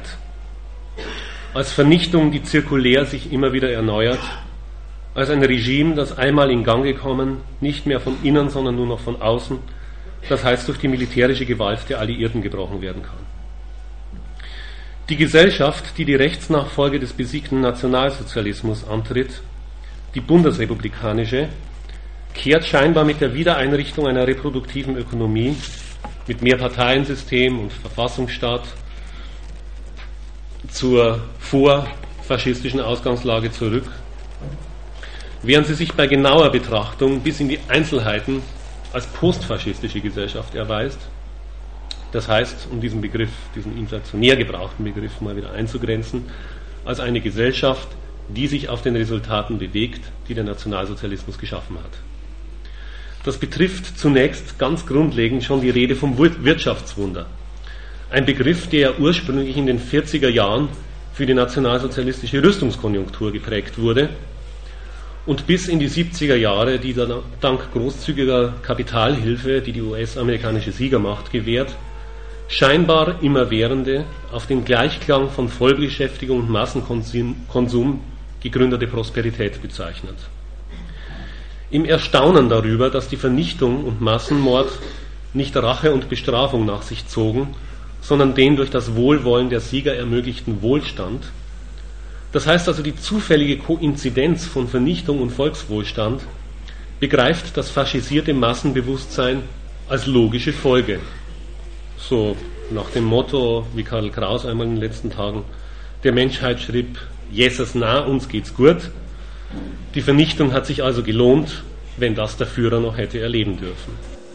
als Vernichtung, die zirkulär sich immer wieder erneuert, als ein Regime, das einmal in Gang gekommen, nicht mehr von innen, sondern nur noch von außen, das heißt durch die militärische Gewalt der Alliierten gebrochen werden kann. Die Gesellschaft, die die Rechtsnachfolge des besiegten Nationalsozialismus antritt, die bundesrepublikanische, kehrt scheinbar mit der Wiedereinrichtung einer reproduktiven Ökonomie, mit Mehrparteiensystem und Verfassungsstaat zur vorfaschistischen Ausgangslage zurück, während sie sich bei genauer Betrachtung bis in die Einzelheiten als postfaschistische Gesellschaft erweist. Das heißt, um diesen Begriff, diesen inflationär gebrauchten Begriff mal wieder einzugrenzen, als eine Gesellschaft, die sich auf den Resultaten bewegt, die der Nationalsozialismus geschaffen hat. Das betrifft zunächst ganz grundlegend schon die Rede vom Wirtschaftswunder. Ein Begriff, der ja ursprünglich in den vierziger Jahren für die nationalsozialistische Rüstungskonjunktur geprägt wurde und bis in die siebziger Jahre, die dann dank großzügiger Kapitalhilfe, die die U S-amerikanische Siegermacht gewährt, scheinbar immerwährende, auf den Gleichklang von Vollbeschäftigung und Massenkonsum gegründete Prosperität bezeichnet. Im Erstaunen darüber, dass die Vernichtung und Massenmord nicht Rache und Bestrafung nach sich zogen, sondern den durch das Wohlwollen der Sieger ermöglichten Wohlstand. Das heißt also, die zufällige Koinzidenz von Vernichtung und Volkswohlstand begreift das faschisierte Massenbewusstsein als logische Folge. So nach dem Motto, wie Karl Kraus einmal in den letzten Tagen der Menschheit schrieb, Jesus na, uns geht's gut. Die Vernichtung hat sich also gelohnt, wenn das der Führer noch hätte erleben dürfen.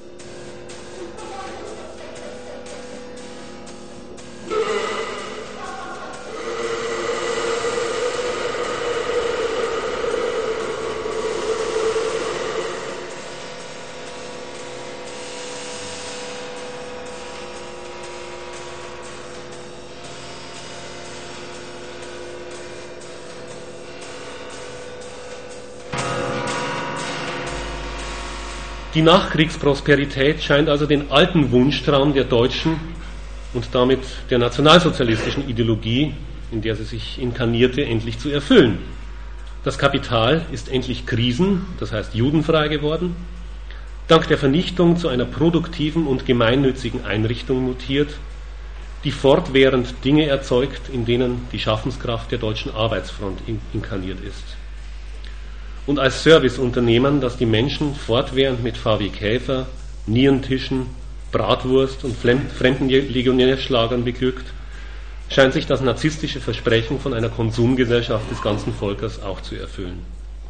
Die Nachkriegsprosperität scheint also den alten Wunschtraum der deutschen und damit der nationalsozialistischen Ideologie, in der sie sich inkarnierte, endlich zu erfüllen. Das Kapital ist endlich krisen-, das heißt judenfrei geworden, dank der Vernichtung zu einer produktiven und gemeinnützigen Einrichtung mutiert, die fortwährend Dinge erzeugt, in denen die Schaffenskraft der deutschen Arbeitsfront inkarniert ist. Und als Serviceunternehmen, das die Menschen fortwährend mit V W Käfer, Nierentischen, Bratwurst und fremden Legionärschlagern beglückt, scheint sich das narzisstische Versprechen von einer Konsumgesellschaft des ganzen Volkes auch zu erfüllen.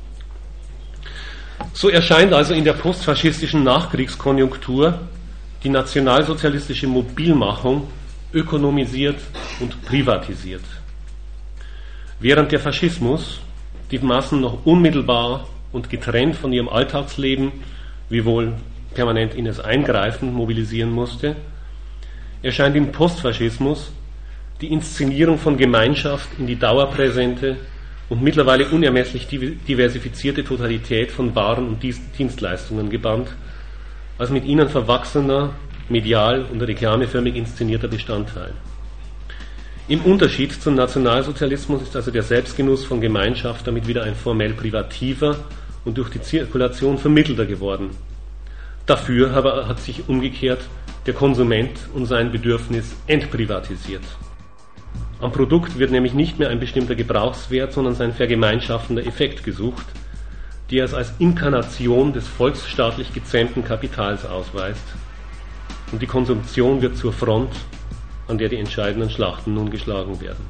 So erscheint also in der postfaschistischen Nachkriegskonjunktur die nationalsozialistische Mobilmachung ökonomisiert und privatisiert. Während der Faschismus die Massen noch unmittelbar und getrennt von ihrem Alltagsleben, wiewohl permanent in es eingreifen, mobilisieren musste, erscheint im Postfaschismus die Inszenierung von Gemeinschaft in die dauerpräsente und mittlerweile unermesslich diversifizierte Totalität von Waren und Dienstleistungen gebannt, als mit ihnen verwachsener, medial und reklameförmig inszenierter Bestandteil. Im Unterschied zum Nationalsozialismus ist also der Selbstgenuss von Gemeinschaft damit wieder ein formell privativer und durch die Zirkulation vermittelter geworden. Dafür aber hat sich umgekehrt der Konsument und sein Bedürfnis entprivatisiert. Am Produkt wird nämlich nicht mehr ein bestimmter Gebrauchswert, sondern sein vergemeinschaftender Effekt gesucht, der es als Inkarnation des volksstaatlich gezähmten Kapitals ausweist. Und die Konsumption wird zur Front, an der die entscheidenden Schlachten nun geschlagen werden.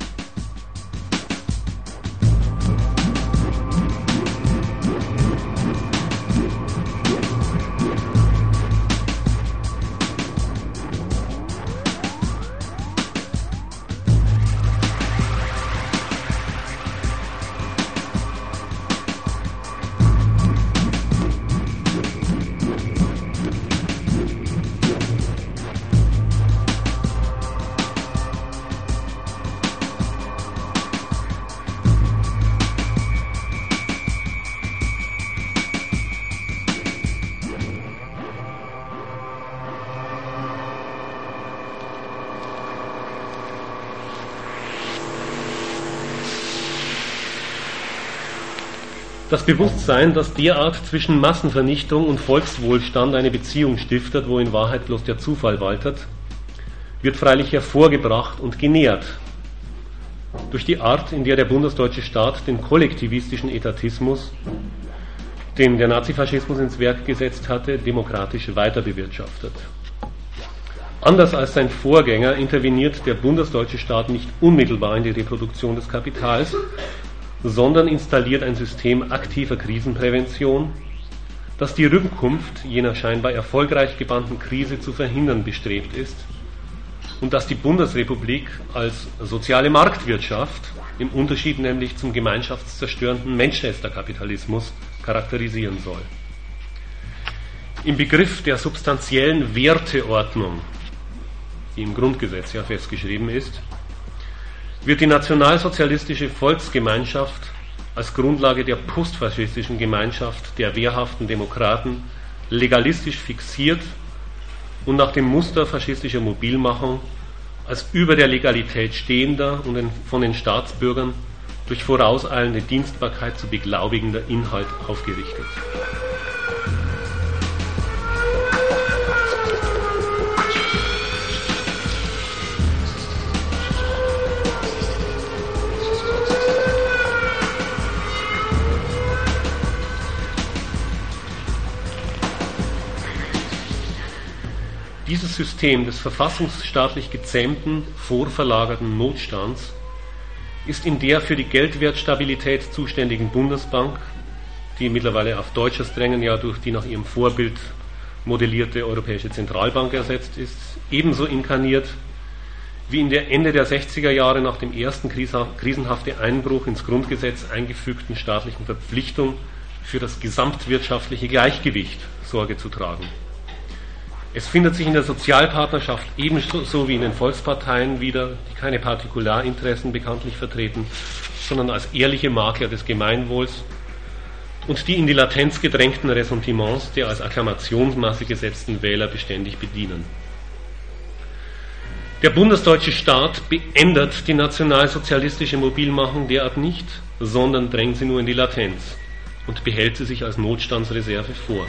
Das Bewusstsein, dass derart zwischen Massenvernichtung und Volkswohlstand eine Beziehung stiftet, wo in Wahrheit bloß der Zufall waltet, wird freilich hervorgebracht und genährt durch die Art, in der der bundesdeutsche Staat den kollektivistischen Etatismus, den der Nazifaschismus ins Werk gesetzt hatte, demokratisch weiter bewirtschaftet. Anders als sein Vorgänger interveniert der bundesdeutsche Staat nicht unmittelbar in die Reproduktion des Kapitals, sondern installiert ein System aktiver Krisenprävention, das die Rückkunft jener scheinbar erfolgreich gebannten Krise zu verhindern bestrebt ist und das die Bundesrepublik als soziale Marktwirtschaft, im Unterschied nämlich zum gemeinschaftszerstörenden Manchester-Kapitalismus, charakterisieren soll. Im Begriff der substanziellen Werteordnung, die im Grundgesetz ja festgeschrieben ist, wird die nationalsozialistische Volksgemeinschaft als Grundlage der postfaschistischen Gemeinschaft der wehrhaften Demokraten legalistisch fixiert und nach dem Muster faschistischer Mobilmachung als über der Legalität stehender und von den Staatsbürgern durch vorauseilende Dienstbarkeit zu beglaubigender Inhalt aufgerichtet. Dieses System des verfassungsstaatlich gezähmten, vorverlagerten Notstands ist in der für die Geldwertstabilität zuständigen Bundesbank, die mittlerweile auf deutsches Drängen ja durch die nach ihrem Vorbild modellierte Europäische Zentralbank ersetzt ist, ebenso inkarniert wie in der Ende der sechziger Jahre nach dem ersten krisenhaften Einbruch ins Grundgesetz eingefügten staatlichen Verpflichtung, für das gesamtwirtschaftliche Gleichgewicht Sorge zu tragen. Es findet sich in der Sozialpartnerschaft ebenso wie in den Volksparteien wieder, die keine Partikularinteressen bekanntlich vertreten, sondern als ehrliche Makler des Gemeinwohls und die in die Latenz gedrängten Ressentiments der als Akklamationsmasse gesetzten Wähler beständig bedienen. Der bundesdeutsche Staat beendet die nationalsozialistische Mobilmachung derart nicht, sondern drängt sie nur in die Latenz und behält sie sich als Notstandsreserve vor.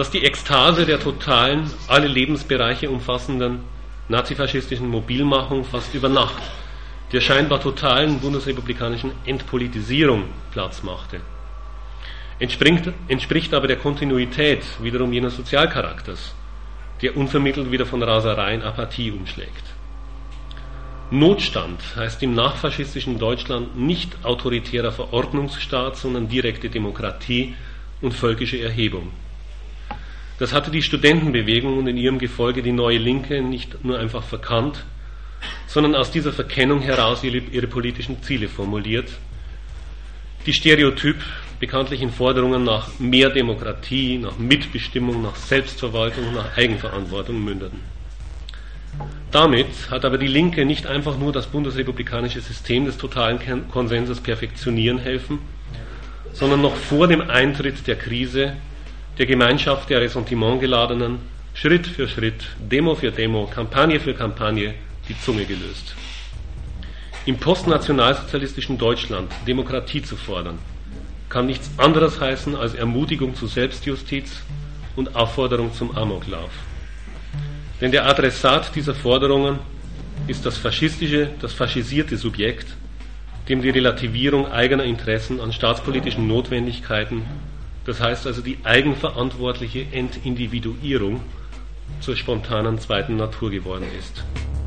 dass die Ekstase der totalen, alle Lebensbereiche umfassenden nazifaschistischen Mobilmachung fast über Nacht der scheinbar totalen bundesrepublikanischen Entpolitisierung Platz machte. Entspringt, entspricht aber der Kontinuität wiederum jenes Sozialcharakters, der unvermittelt wieder von Raserei in Apathie umschlägt. Notstand heißt im nachfaschistischen Deutschland nicht autoritärer Verordnungsstaat, sondern direkte Demokratie und völkische Erhebung. Das hatte die Studentenbewegung und in ihrem Gefolge die Neue Linke nicht nur einfach verkannt, sondern aus dieser Verkennung heraus ihre, ihre politischen Ziele formuliert, die stereotyp bekanntlich in Forderungen nach mehr Demokratie, nach Mitbestimmung, nach Selbstverwaltung, nach Eigenverantwortung mündeten. Damit hat aber die Linke nicht einfach nur das bundesrepublikanische System des totalen Konsenses perfektionieren helfen, sondern noch vor dem Eintritt der Krise der Gemeinschaft der Ressentimentgeladenen Schritt für Schritt, Demo für Demo, Kampagne für Kampagne die Zunge gelöst. Im postnationalsozialistischen Deutschland Demokratie zu fordern, kann nichts anderes heißen als Ermutigung zu Selbstjustiz und Aufforderung zum Amoklauf. Denn der Adressat dieser Forderungen ist das faschistische, das faschisierte Subjekt, dem die Relativierung eigener Interessen an staatspolitischen Notwendigkeiten, das heißt also die eigenverantwortliche Entindividuierung, zur spontanen zweiten Natur geworden ist.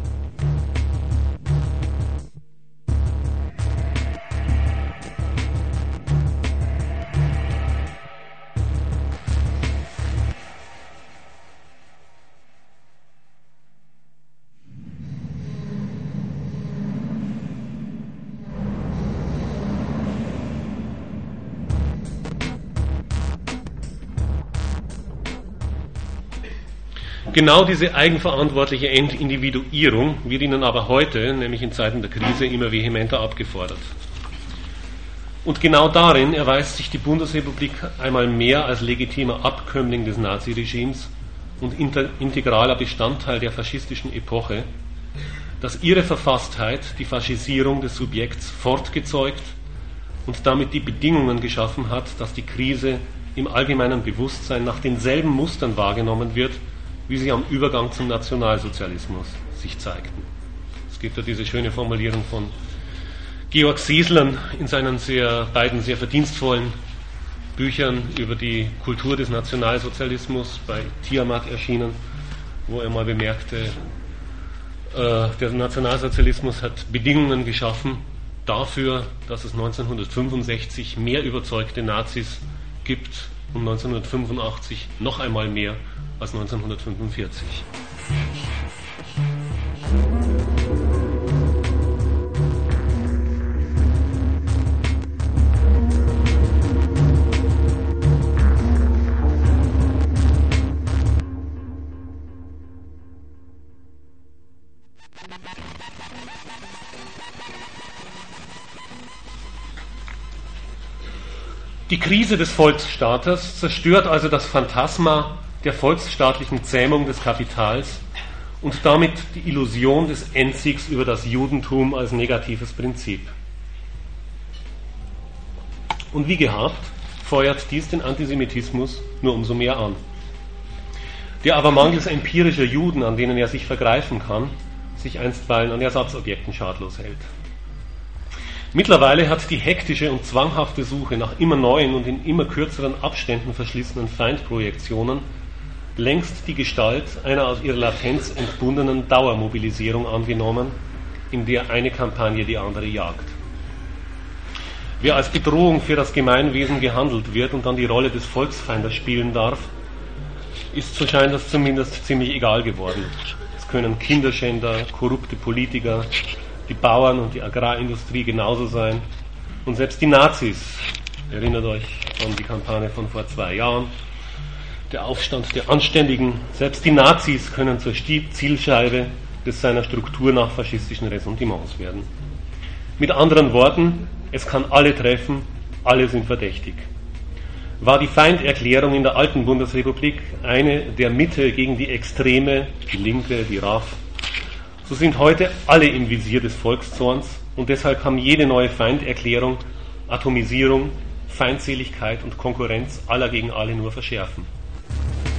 Genau diese eigenverantwortliche Entindividuierung wird ihnen aber heute, nämlich in Zeiten der Krise, immer vehementer abgefordert. Und genau darin erweist sich die Bundesrepublik einmal mehr als legitimer Abkömmling des Naziregimes und integraler Bestandteil der faschistischen Epoche, dass ihre Verfasstheit die Faschisierung des Subjekts fortgezeugt und damit die Bedingungen geschaffen hat, dass die Krise im allgemeinen Bewusstsein nach denselben Mustern wahrgenommen wird, wie sie am Übergang zum Nationalsozialismus sich zeigten. Es gibt ja diese schöne Formulierung von Georg Seeslern in seinen sehr, beiden sehr verdienstvollen Büchern über die Kultur des Nationalsozialismus, bei Tiamat erschienen, wo er mal bemerkte, äh, der Nationalsozialismus hat Bedingungen geschaffen dafür, dass es neunzehnhundertfünfundsechzig mehr überzeugte Nazis gibt und neunzehnhundertfünfundachtzig noch einmal mehr als neunzehnhundertfünfundvierzig. Die Krise des Volksstaates zerstört also das Phantasma der volksstaatlichen Zähmung des Kapitals und damit die Illusion des Endsiegs über das Judentum als negatives Prinzip. Und wie gehabt, feuert dies den Antisemitismus nur umso mehr an, der aber mangels empirischer Juden, an denen er sich vergreifen kann, sich einstweilen an Ersatzobjekten schadlos hält. Mittlerweile hat die hektische und zwanghafte Suche nach immer neuen und in immer kürzeren Abständen verschlissenen Feindprojektionen längst die Gestalt einer aus ihrer Latenz entbundenen Dauermobilisierung angenommen, in der eine Kampagne die andere jagt. Wer als Bedrohung für das Gemeinwesen gehandelt wird und dann die Rolle des Volksfeindes spielen darf, ist, so scheint das zumindest, ziemlich egal geworden. Es können Kinderschänder, korrupte Politiker, die Bauern und die Agrarindustrie genauso sein. Und selbst die Nazis, erinnert euch an die Kampagne von vor zwei Jahren, der Aufstand der Anständigen, selbst die Nazis können zur Zielscheibe des seiner Struktur nach faschistischen Ressentiments werden. Mit anderen Worten, es kann alle treffen, alle sind verdächtig. War die Feinderklärung in der alten Bundesrepublik eine der Mitte gegen die Extreme, die Linke, die R A F, so sind heute alle im Visier des Volkszorns und deshalb kann jede neue Feinderklärung Atomisierung, Feindseligkeit und Konkurrenz aller gegen alle nur verschärfen.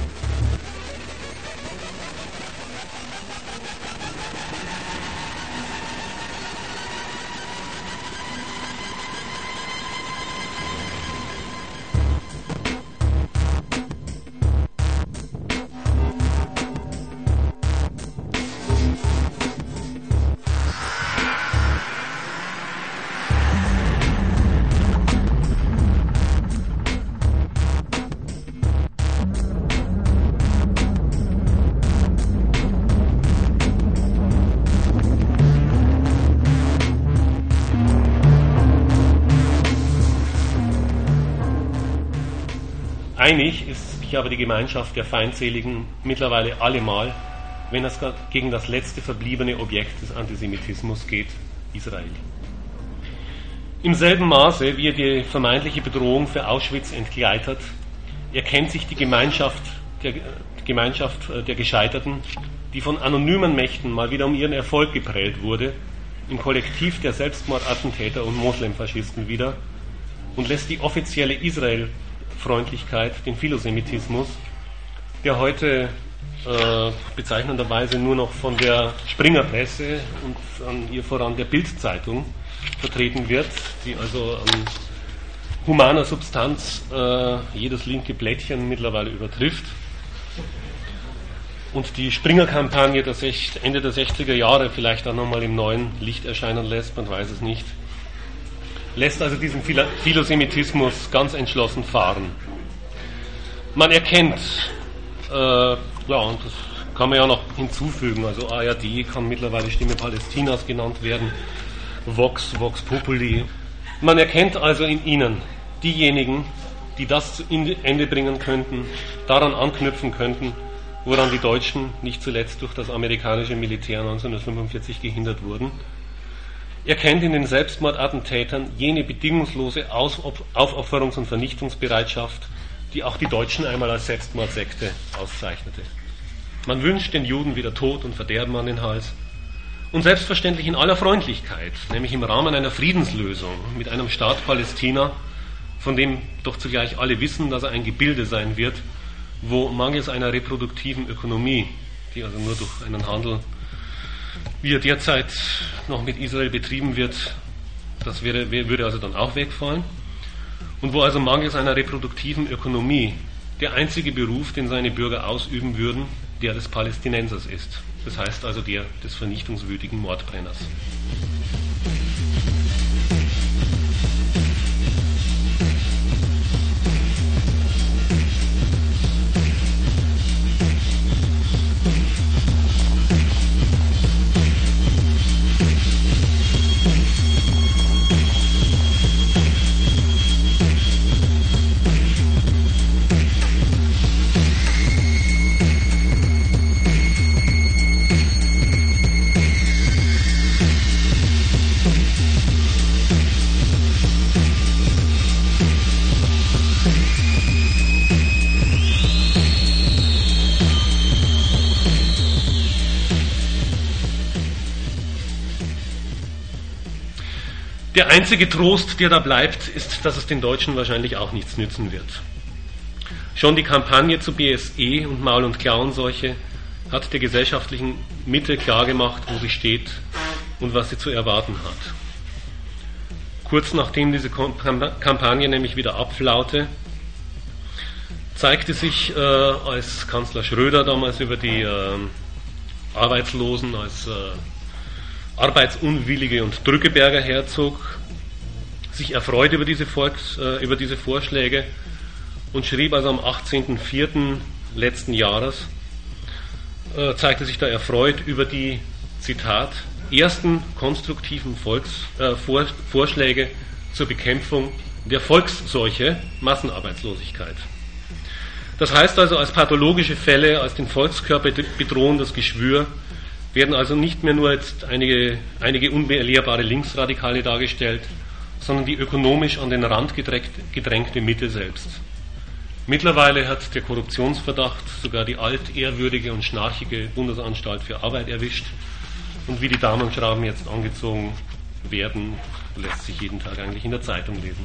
Einig ist sich aber die Gemeinschaft der Feindseligen mittlerweile allemal, wenn es gegen das letzte verbliebene Objekt des Antisemitismus geht, Israel. Im selben Maße, wie er die vermeintliche Bedrohung für Auschwitz entgleitet, erkennt sich die Gemeinschaft der, die Gemeinschaft der Gescheiterten, die von anonymen Mächten mal wieder um ihren Erfolg geprellt wurde, im Kollektiv der Selbstmordattentäter und Moslemfaschisten wieder und lässt die offizielle Israel-Freundlichkeit, den Philosemitismus, der heute äh, bezeichnenderweise nur noch von der Springerpresse und an ihr voran der Bild-Zeitung vertreten wird, die also an humaner Substanz äh, jedes linke Blättchen mittlerweile übertrifft. Und die Springer-Kampagne der Ende der sechziger Jahre vielleicht auch nochmal im neuen Licht erscheinen lässt, man weiß es nicht, lässt also diesen Philosemitismus ganz entschlossen fahren. Man erkennt, äh, ja, und das kann man ja noch hinzufügen, also A R D kann mittlerweile Stimme Palästinas genannt werden, Vox, Vox Populi. Man erkennt also in ihnen diejenigen, die das zu Ende bringen könnten, daran anknüpfen könnten, woran die Deutschen nicht zuletzt durch das amerikanische Militär neunzehnhundertfünfundvierzig gehindert wurden. Er kennt in den Selbstmordattentätern jene bedingungslose Aufopferungs- und Vernichtungsbereitschaft, die auch die Deutschen einmal als Selbstmordsekte auszeichnete. Man wünscht den Juden wieder Tod und Verderben an den Hals und selbstverständlich in aller Freundlichkeit, nämlich im Rahmen einer Friedenslösung mit einem Staat Palästina, von dem doch zugleich alle wissen, dass er ein Gebilde sein wird, wo mangels einer reproduktiven Ökonomie, die also nur durch einen Handel, wie er derzeit noch mit Israel betrieben wird, das wäre, würde also dann auch wegfallen, und wo also mangels einer reproduktiven Ökonomie der einzige Beruf, den seine Bürger ausüben würden, der des Palästinensers ist. Das heißt also der des vernichtungswütigen Mordbrenners. Der einzige Trost, der da bleibt, ist, dass es den Deutschen wahrscheinlich auch nichts nützen wird. Schon die Kampagne zu B S E und Maul- und Klauenseuche hat der gesellschaftlichen Mitte klargemacht, wo sie steht und was sie zu erwarten hat. Kurz nachdem diese Kampagne nämlich wieder abflaute, zeigte sich, äh, als Kanzler Schröder damals über die äh, Arbeitslosen als äh, Arbeitsunwillige und Drückeberger herzog, sich erfreut über diese, Volks, äh, über diese Vorschläge und schrieb also am achtzehnten vierten letzten Jahres, äh, zeigte sich da erfreut über die, Zitat, ersten konstruktiven Volks, äh, Vor, Vorschläge zur Bekämpfung der Volksseuche, Massenarbeitslosigkeit. Das heißt also, als pathologische Fälle, als den Volkskörper bedrohendes Geschwür, werden also nicht mehr nur jetzt einige, einige unbelehrbare Linksradikale dargestellt, sondern die ökonomisch an den Rand gedrängte Mitte selbst. Mittlerweile hat der Korruptionsverdacht sogar die altehrwürdige und schnarchige Bundesanstalt für Arbeit erwischt, und wie die Damenschrauben jetzt angezogen werden, lässt sich jeden Tag eigentlich in der Zeitung lesen.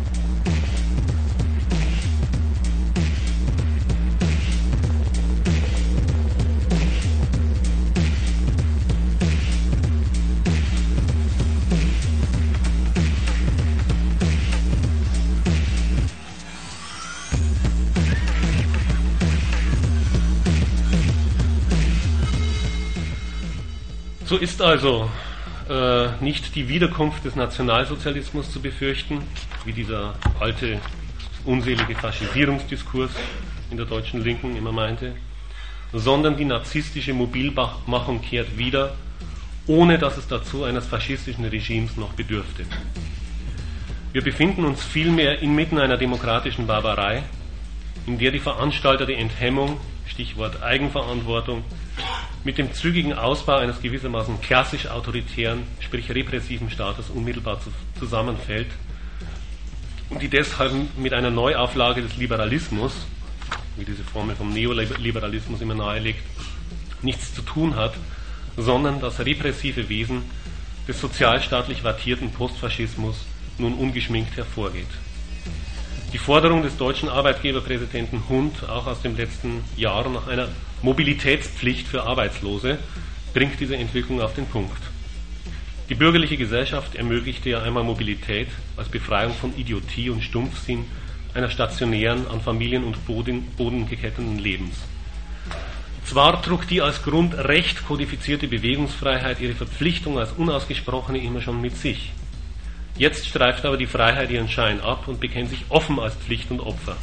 So ist also äh, nicht die Wiederkunft des Nationalsozialismus zu befürchten, wie dieser alte, unselige Faschisierungsdiskurs in der deutschen Linken immer meinte, sondern die narzisstische Mobilmachung kehrt wieder, ohne dass es dazu eines faschistischen Regimes noch bedürfte. Wir befinden uns vielmehr inmitten einer demokratischen Barbarei, in der die Veranstalter die Enthemmung, Stichwort Eigenverantwortung, mit dem zügigen Ausbau eines gewissermaßen klassisch autoritären, sprich repressiven Staates unmittelbar zu, zusammenfällt und die deshalb mit einer Neuauflage des Liberalismus, wie diese Formel vom Neoliberalismus immer nahelegt, nichts zu tun hat, sondern das repressive Wesen des sozialstaatlich wattierten Postfaschismus nun ungeschminkt hervorgeht. Die Forderung des deutschen Arbeitgeberpräsidenten Hund, auch aus dem letzten Jahr, nach einer Mobilitätspflicht für Arbeitslose, bringt diese Entwicklung auf den Punkt. Die bürgerliche Gesellschaft ermöglichte ja einmal Mobilität als Befreiung von Idiotie und Stumpfsinn einer stationären, an Familien und Boden, Boden geketteten Lebens. Zwar trug die als Grundrecht kodifizierte Bewegungsfreiheit ihre Verpflichtung als unausgesprochene immer schon mit sich. Jetzt streift aber die Freiheit ihren Schein ab und bekennt sich offen als Pflicht und Opfer.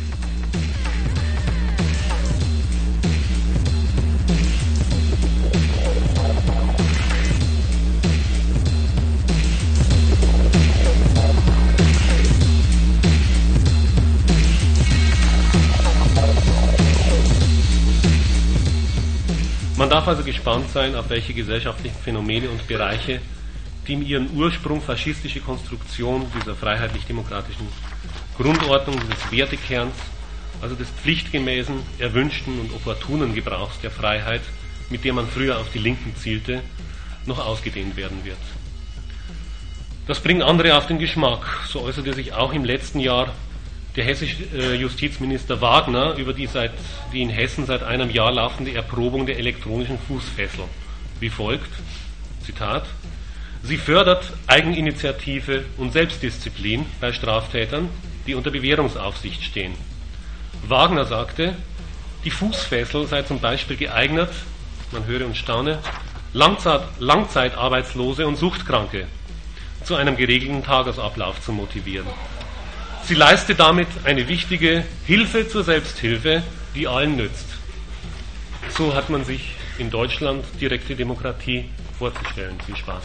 Man darf also gespannt sein, auf welche gesellschaftlichen Phänomene und Bereiche die in ihren Ursprung faschistische Konstruktion dieser freiheitlich-demokratischen Grundordnung, dieses Wertekerns, also des pflichtgemäßen, erwünschten und opportunen Gebrauchs der Freiheit, mit der man früher auf die Linken zielte, noch ausgedehnt werden wird. Das bringt andere auf den Geschmack. So äußerte sich auch im letzten Jahr der hessische äh, Justizminister Wagner über die, seit, die in Hessen seit einem Jahr laufende Erprobung der elektronischen Fußfessel. Wie folgt, Zitat: Sie fördert Eigeninitiative und Selbstdisziplin bei Straftätern, die unter Bewährungsaufsicht stehen. Wagner sagte, die Fußfessel sei zum Beispiel geeignet, man höre und staune, Langzeit, Langzeitarbeitslose und Suchtkranke zu einem geregelten Tagesablauf zu motivieren. Sie leiste damit eine wichtige Hilfe zur Selbsthilfe, die allen nützt. So hat man sich in Deutschland direkte Demokratie vorzustellen. Viel Spaß.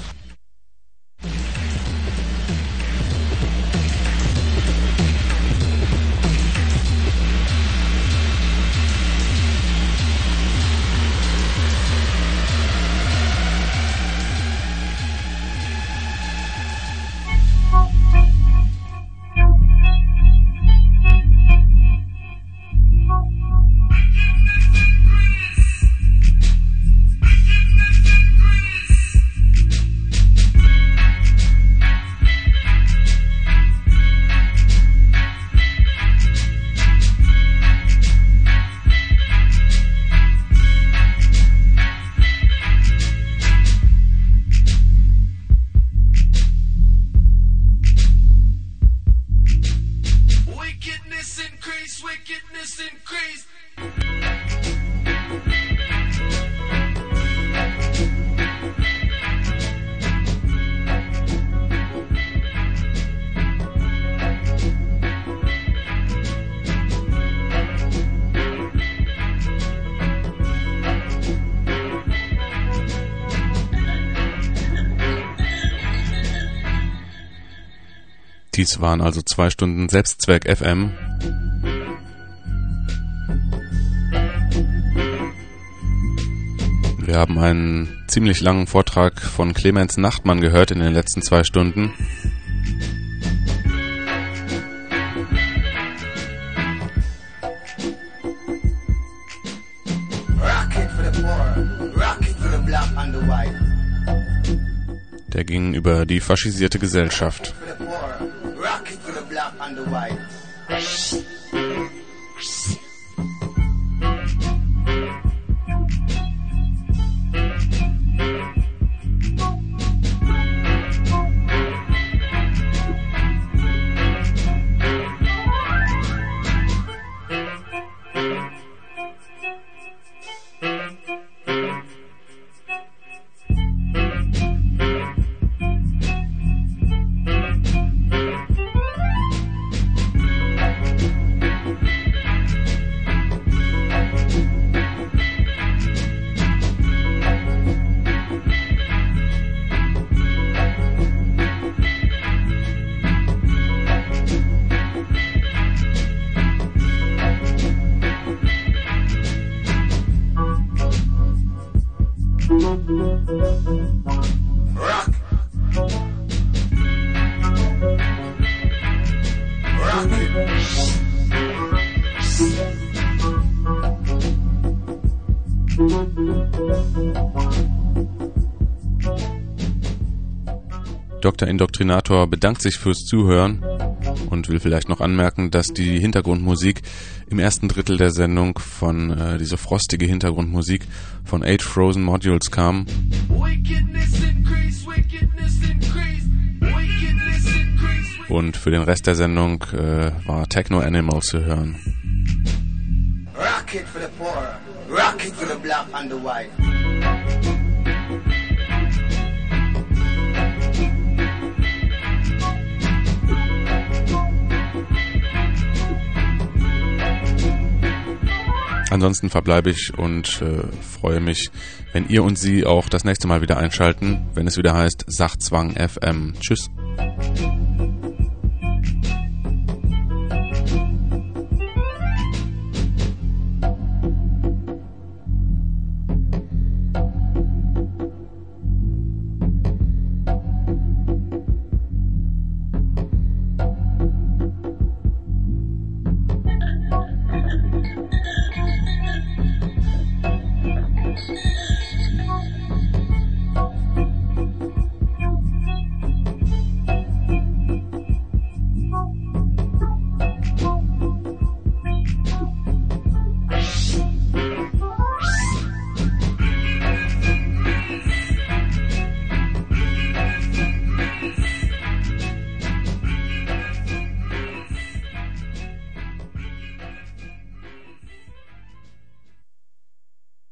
Dies waren also zwei Stunden Selbstzweck F M. Wir haben einen ziemlich langen Vortrag von Clemens Nachtmann gehört in den letzten zwei Stunden. Der ging über die faschisierte Gesellschaft. Rock. Rock it. Doktor Indoktrinator bedankt sich fürs Zuhören und will vielleicht noch anmerken, dass die Hintergrundmusik im ersten Drittel der Sendung von äh, diese frostige Hintergrundmusik von Eight Frozen Modules kam. Und für den Rest der Sendung äh, war Techno Animals zu hören. Rock it for the poor, rock it for the black and the white. Ansonsten verbleibe ich und äh, freue mich, wenn ihr und Sie auch das nächste Mal wieder einschalten, wenn es wieder heißt Sachzwang F M. Tschüss.